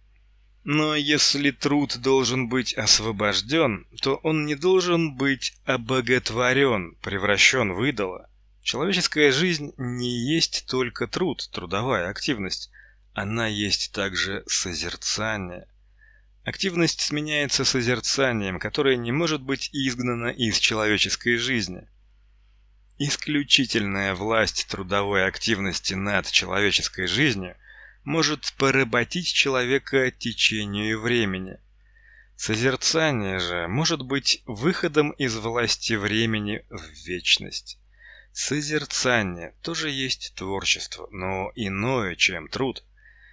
Но если труд должен быть освобожден, то он не должен быть обоготворен, превращен в идола. Человеческая жизнь не есть только труд, трудовая активность. Она есть также созерцание. Активность сменяется созерцанием, которое не может быть изгнано из человеческой жизни. Исключительная власть трудовой активности над человеческой жизнью может поработить человека течению времени. Созерцание же может быть выходом из власти времени в вечность. Созерцание тоже есть творчество, но иное, чем труд.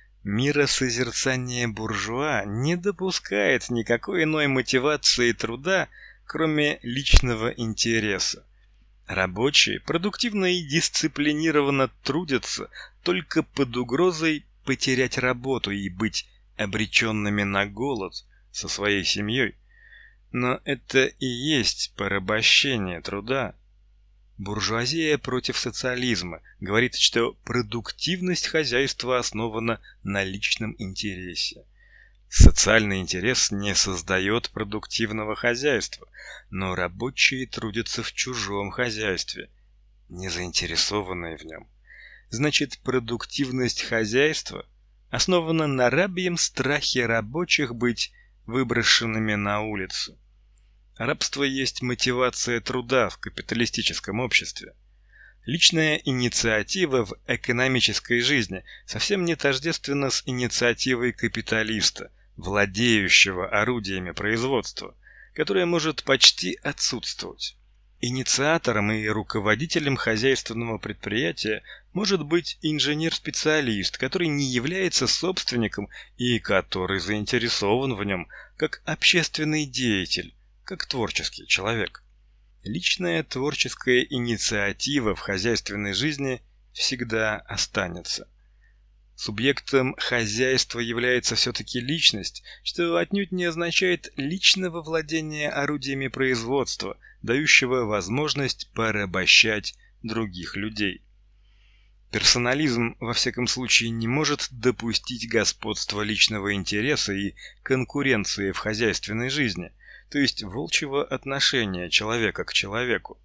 Миросозерцание буржуа не допускает никакой иной мотивации труда, кроме личного интереса. Рабочие продуктивно и дисциплинированно трудятся только под угрозой потерять работу и быть обреченными на голод со своей семьей. Но это и есть порабощение труда. Буржуазия против социализма говорит, что продуктивность хозяйства основана на личном интересе. Социальный интерес не создает продуктивного хозяйства, но рабочие трудятся в чужом хозяйстве, не заинтересованные в нем. Значит, продуктивность хозяйства основана на рабьем страхе рабочих быть выброшенными на улицу. Рабство есть мотивация труда в капиталистическом обществе. Личная инициатива в экономической жизни совсем не тождественна с инициативой капиталиста, владеющего орудиями производства, которая может почти отсутствовать. Инициатором и руководителем хозяйственного предприятия может быть инженер-специалист, который не является собственником и который заинтересован в нем как общественный деятель, как творческий человек. Личная творческая инициатива в хозяйственной жизни всегда останется. Субъектом хозяйства является все-таки личность, что отнюдь не означает личного владения орудиями производства, дающего возможность порабощать других людей. Персонализм, во всяком случае, не может допустить господства личного интереса и конкуренции в хозяйственной жизни, то есть волчьего отношения человека к человеку.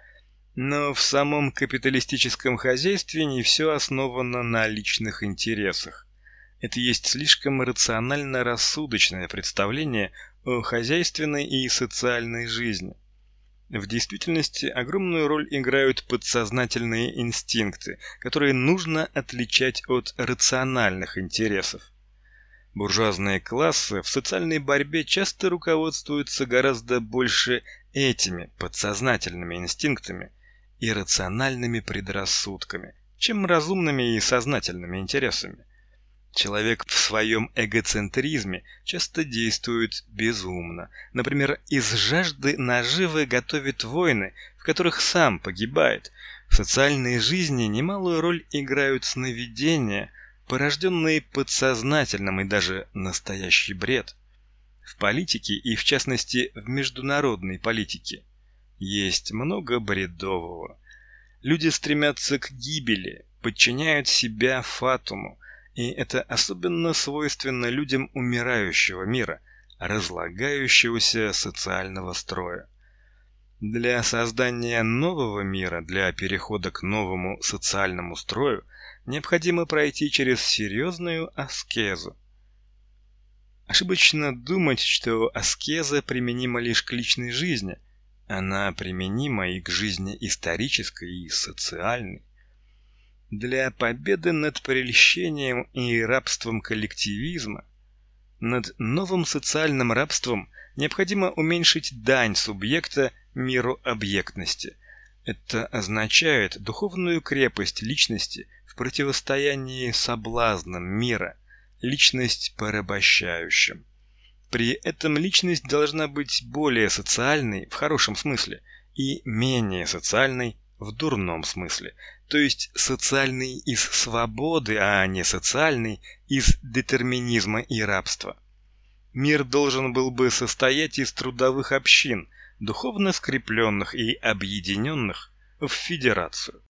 Но в самом капиталистическом хозяйстве не все основано на личных интересах. Это есть слишком рационально-рассудочное представление о хозяйственной и социальной жизни. В действительности огромную роль играют подсознательные инстинкты, которые нужно отличать от рациональных интересов. Буржуазные классы в социальной борьбе часто руководствуются гораздо больше этими подсознательными инстинктами и рациональными предрассудками, чем разумными и сознательными интересами. Человек в своем эгоцентризме часто действует безумно. Например, из жажды наживы готовит войны, в которых сам погибает. В социальной жизни немалую роль играют сновидения, порожденные подсознательным и даже настоящий бред. В политике и, в частности, в международной политике есть много бредового. Люди стремятся к гибели, подчиняют себя фатуму, и это особенно свойственно людям умирающего мира, разлагающегося социального строя. Для создания нового мира, для перехода к новому социальному строю, необходимо пройти через серьезную аскезу. Ошибочно думать, что аскеза применима лишь к личной жизни. Она применима и к жизни исторической и социальной. Для победы над прельщением и рабством коллективизма, над новым социальным рабством необходимо уменьшить дань субъекта миру объектности. Это означает духовную крепость личности в противостоянии соблазнам мира, личность порабощающим. При этом личность должна быть более социальной в хорошем смысле и менее социальной в дурном смысле, то есть социальный из свободы, а не социальный из детерминизма и рабства. Мир должен был бы состоять из трудовых общин, духовно скрепленных и объединенных в федерацию.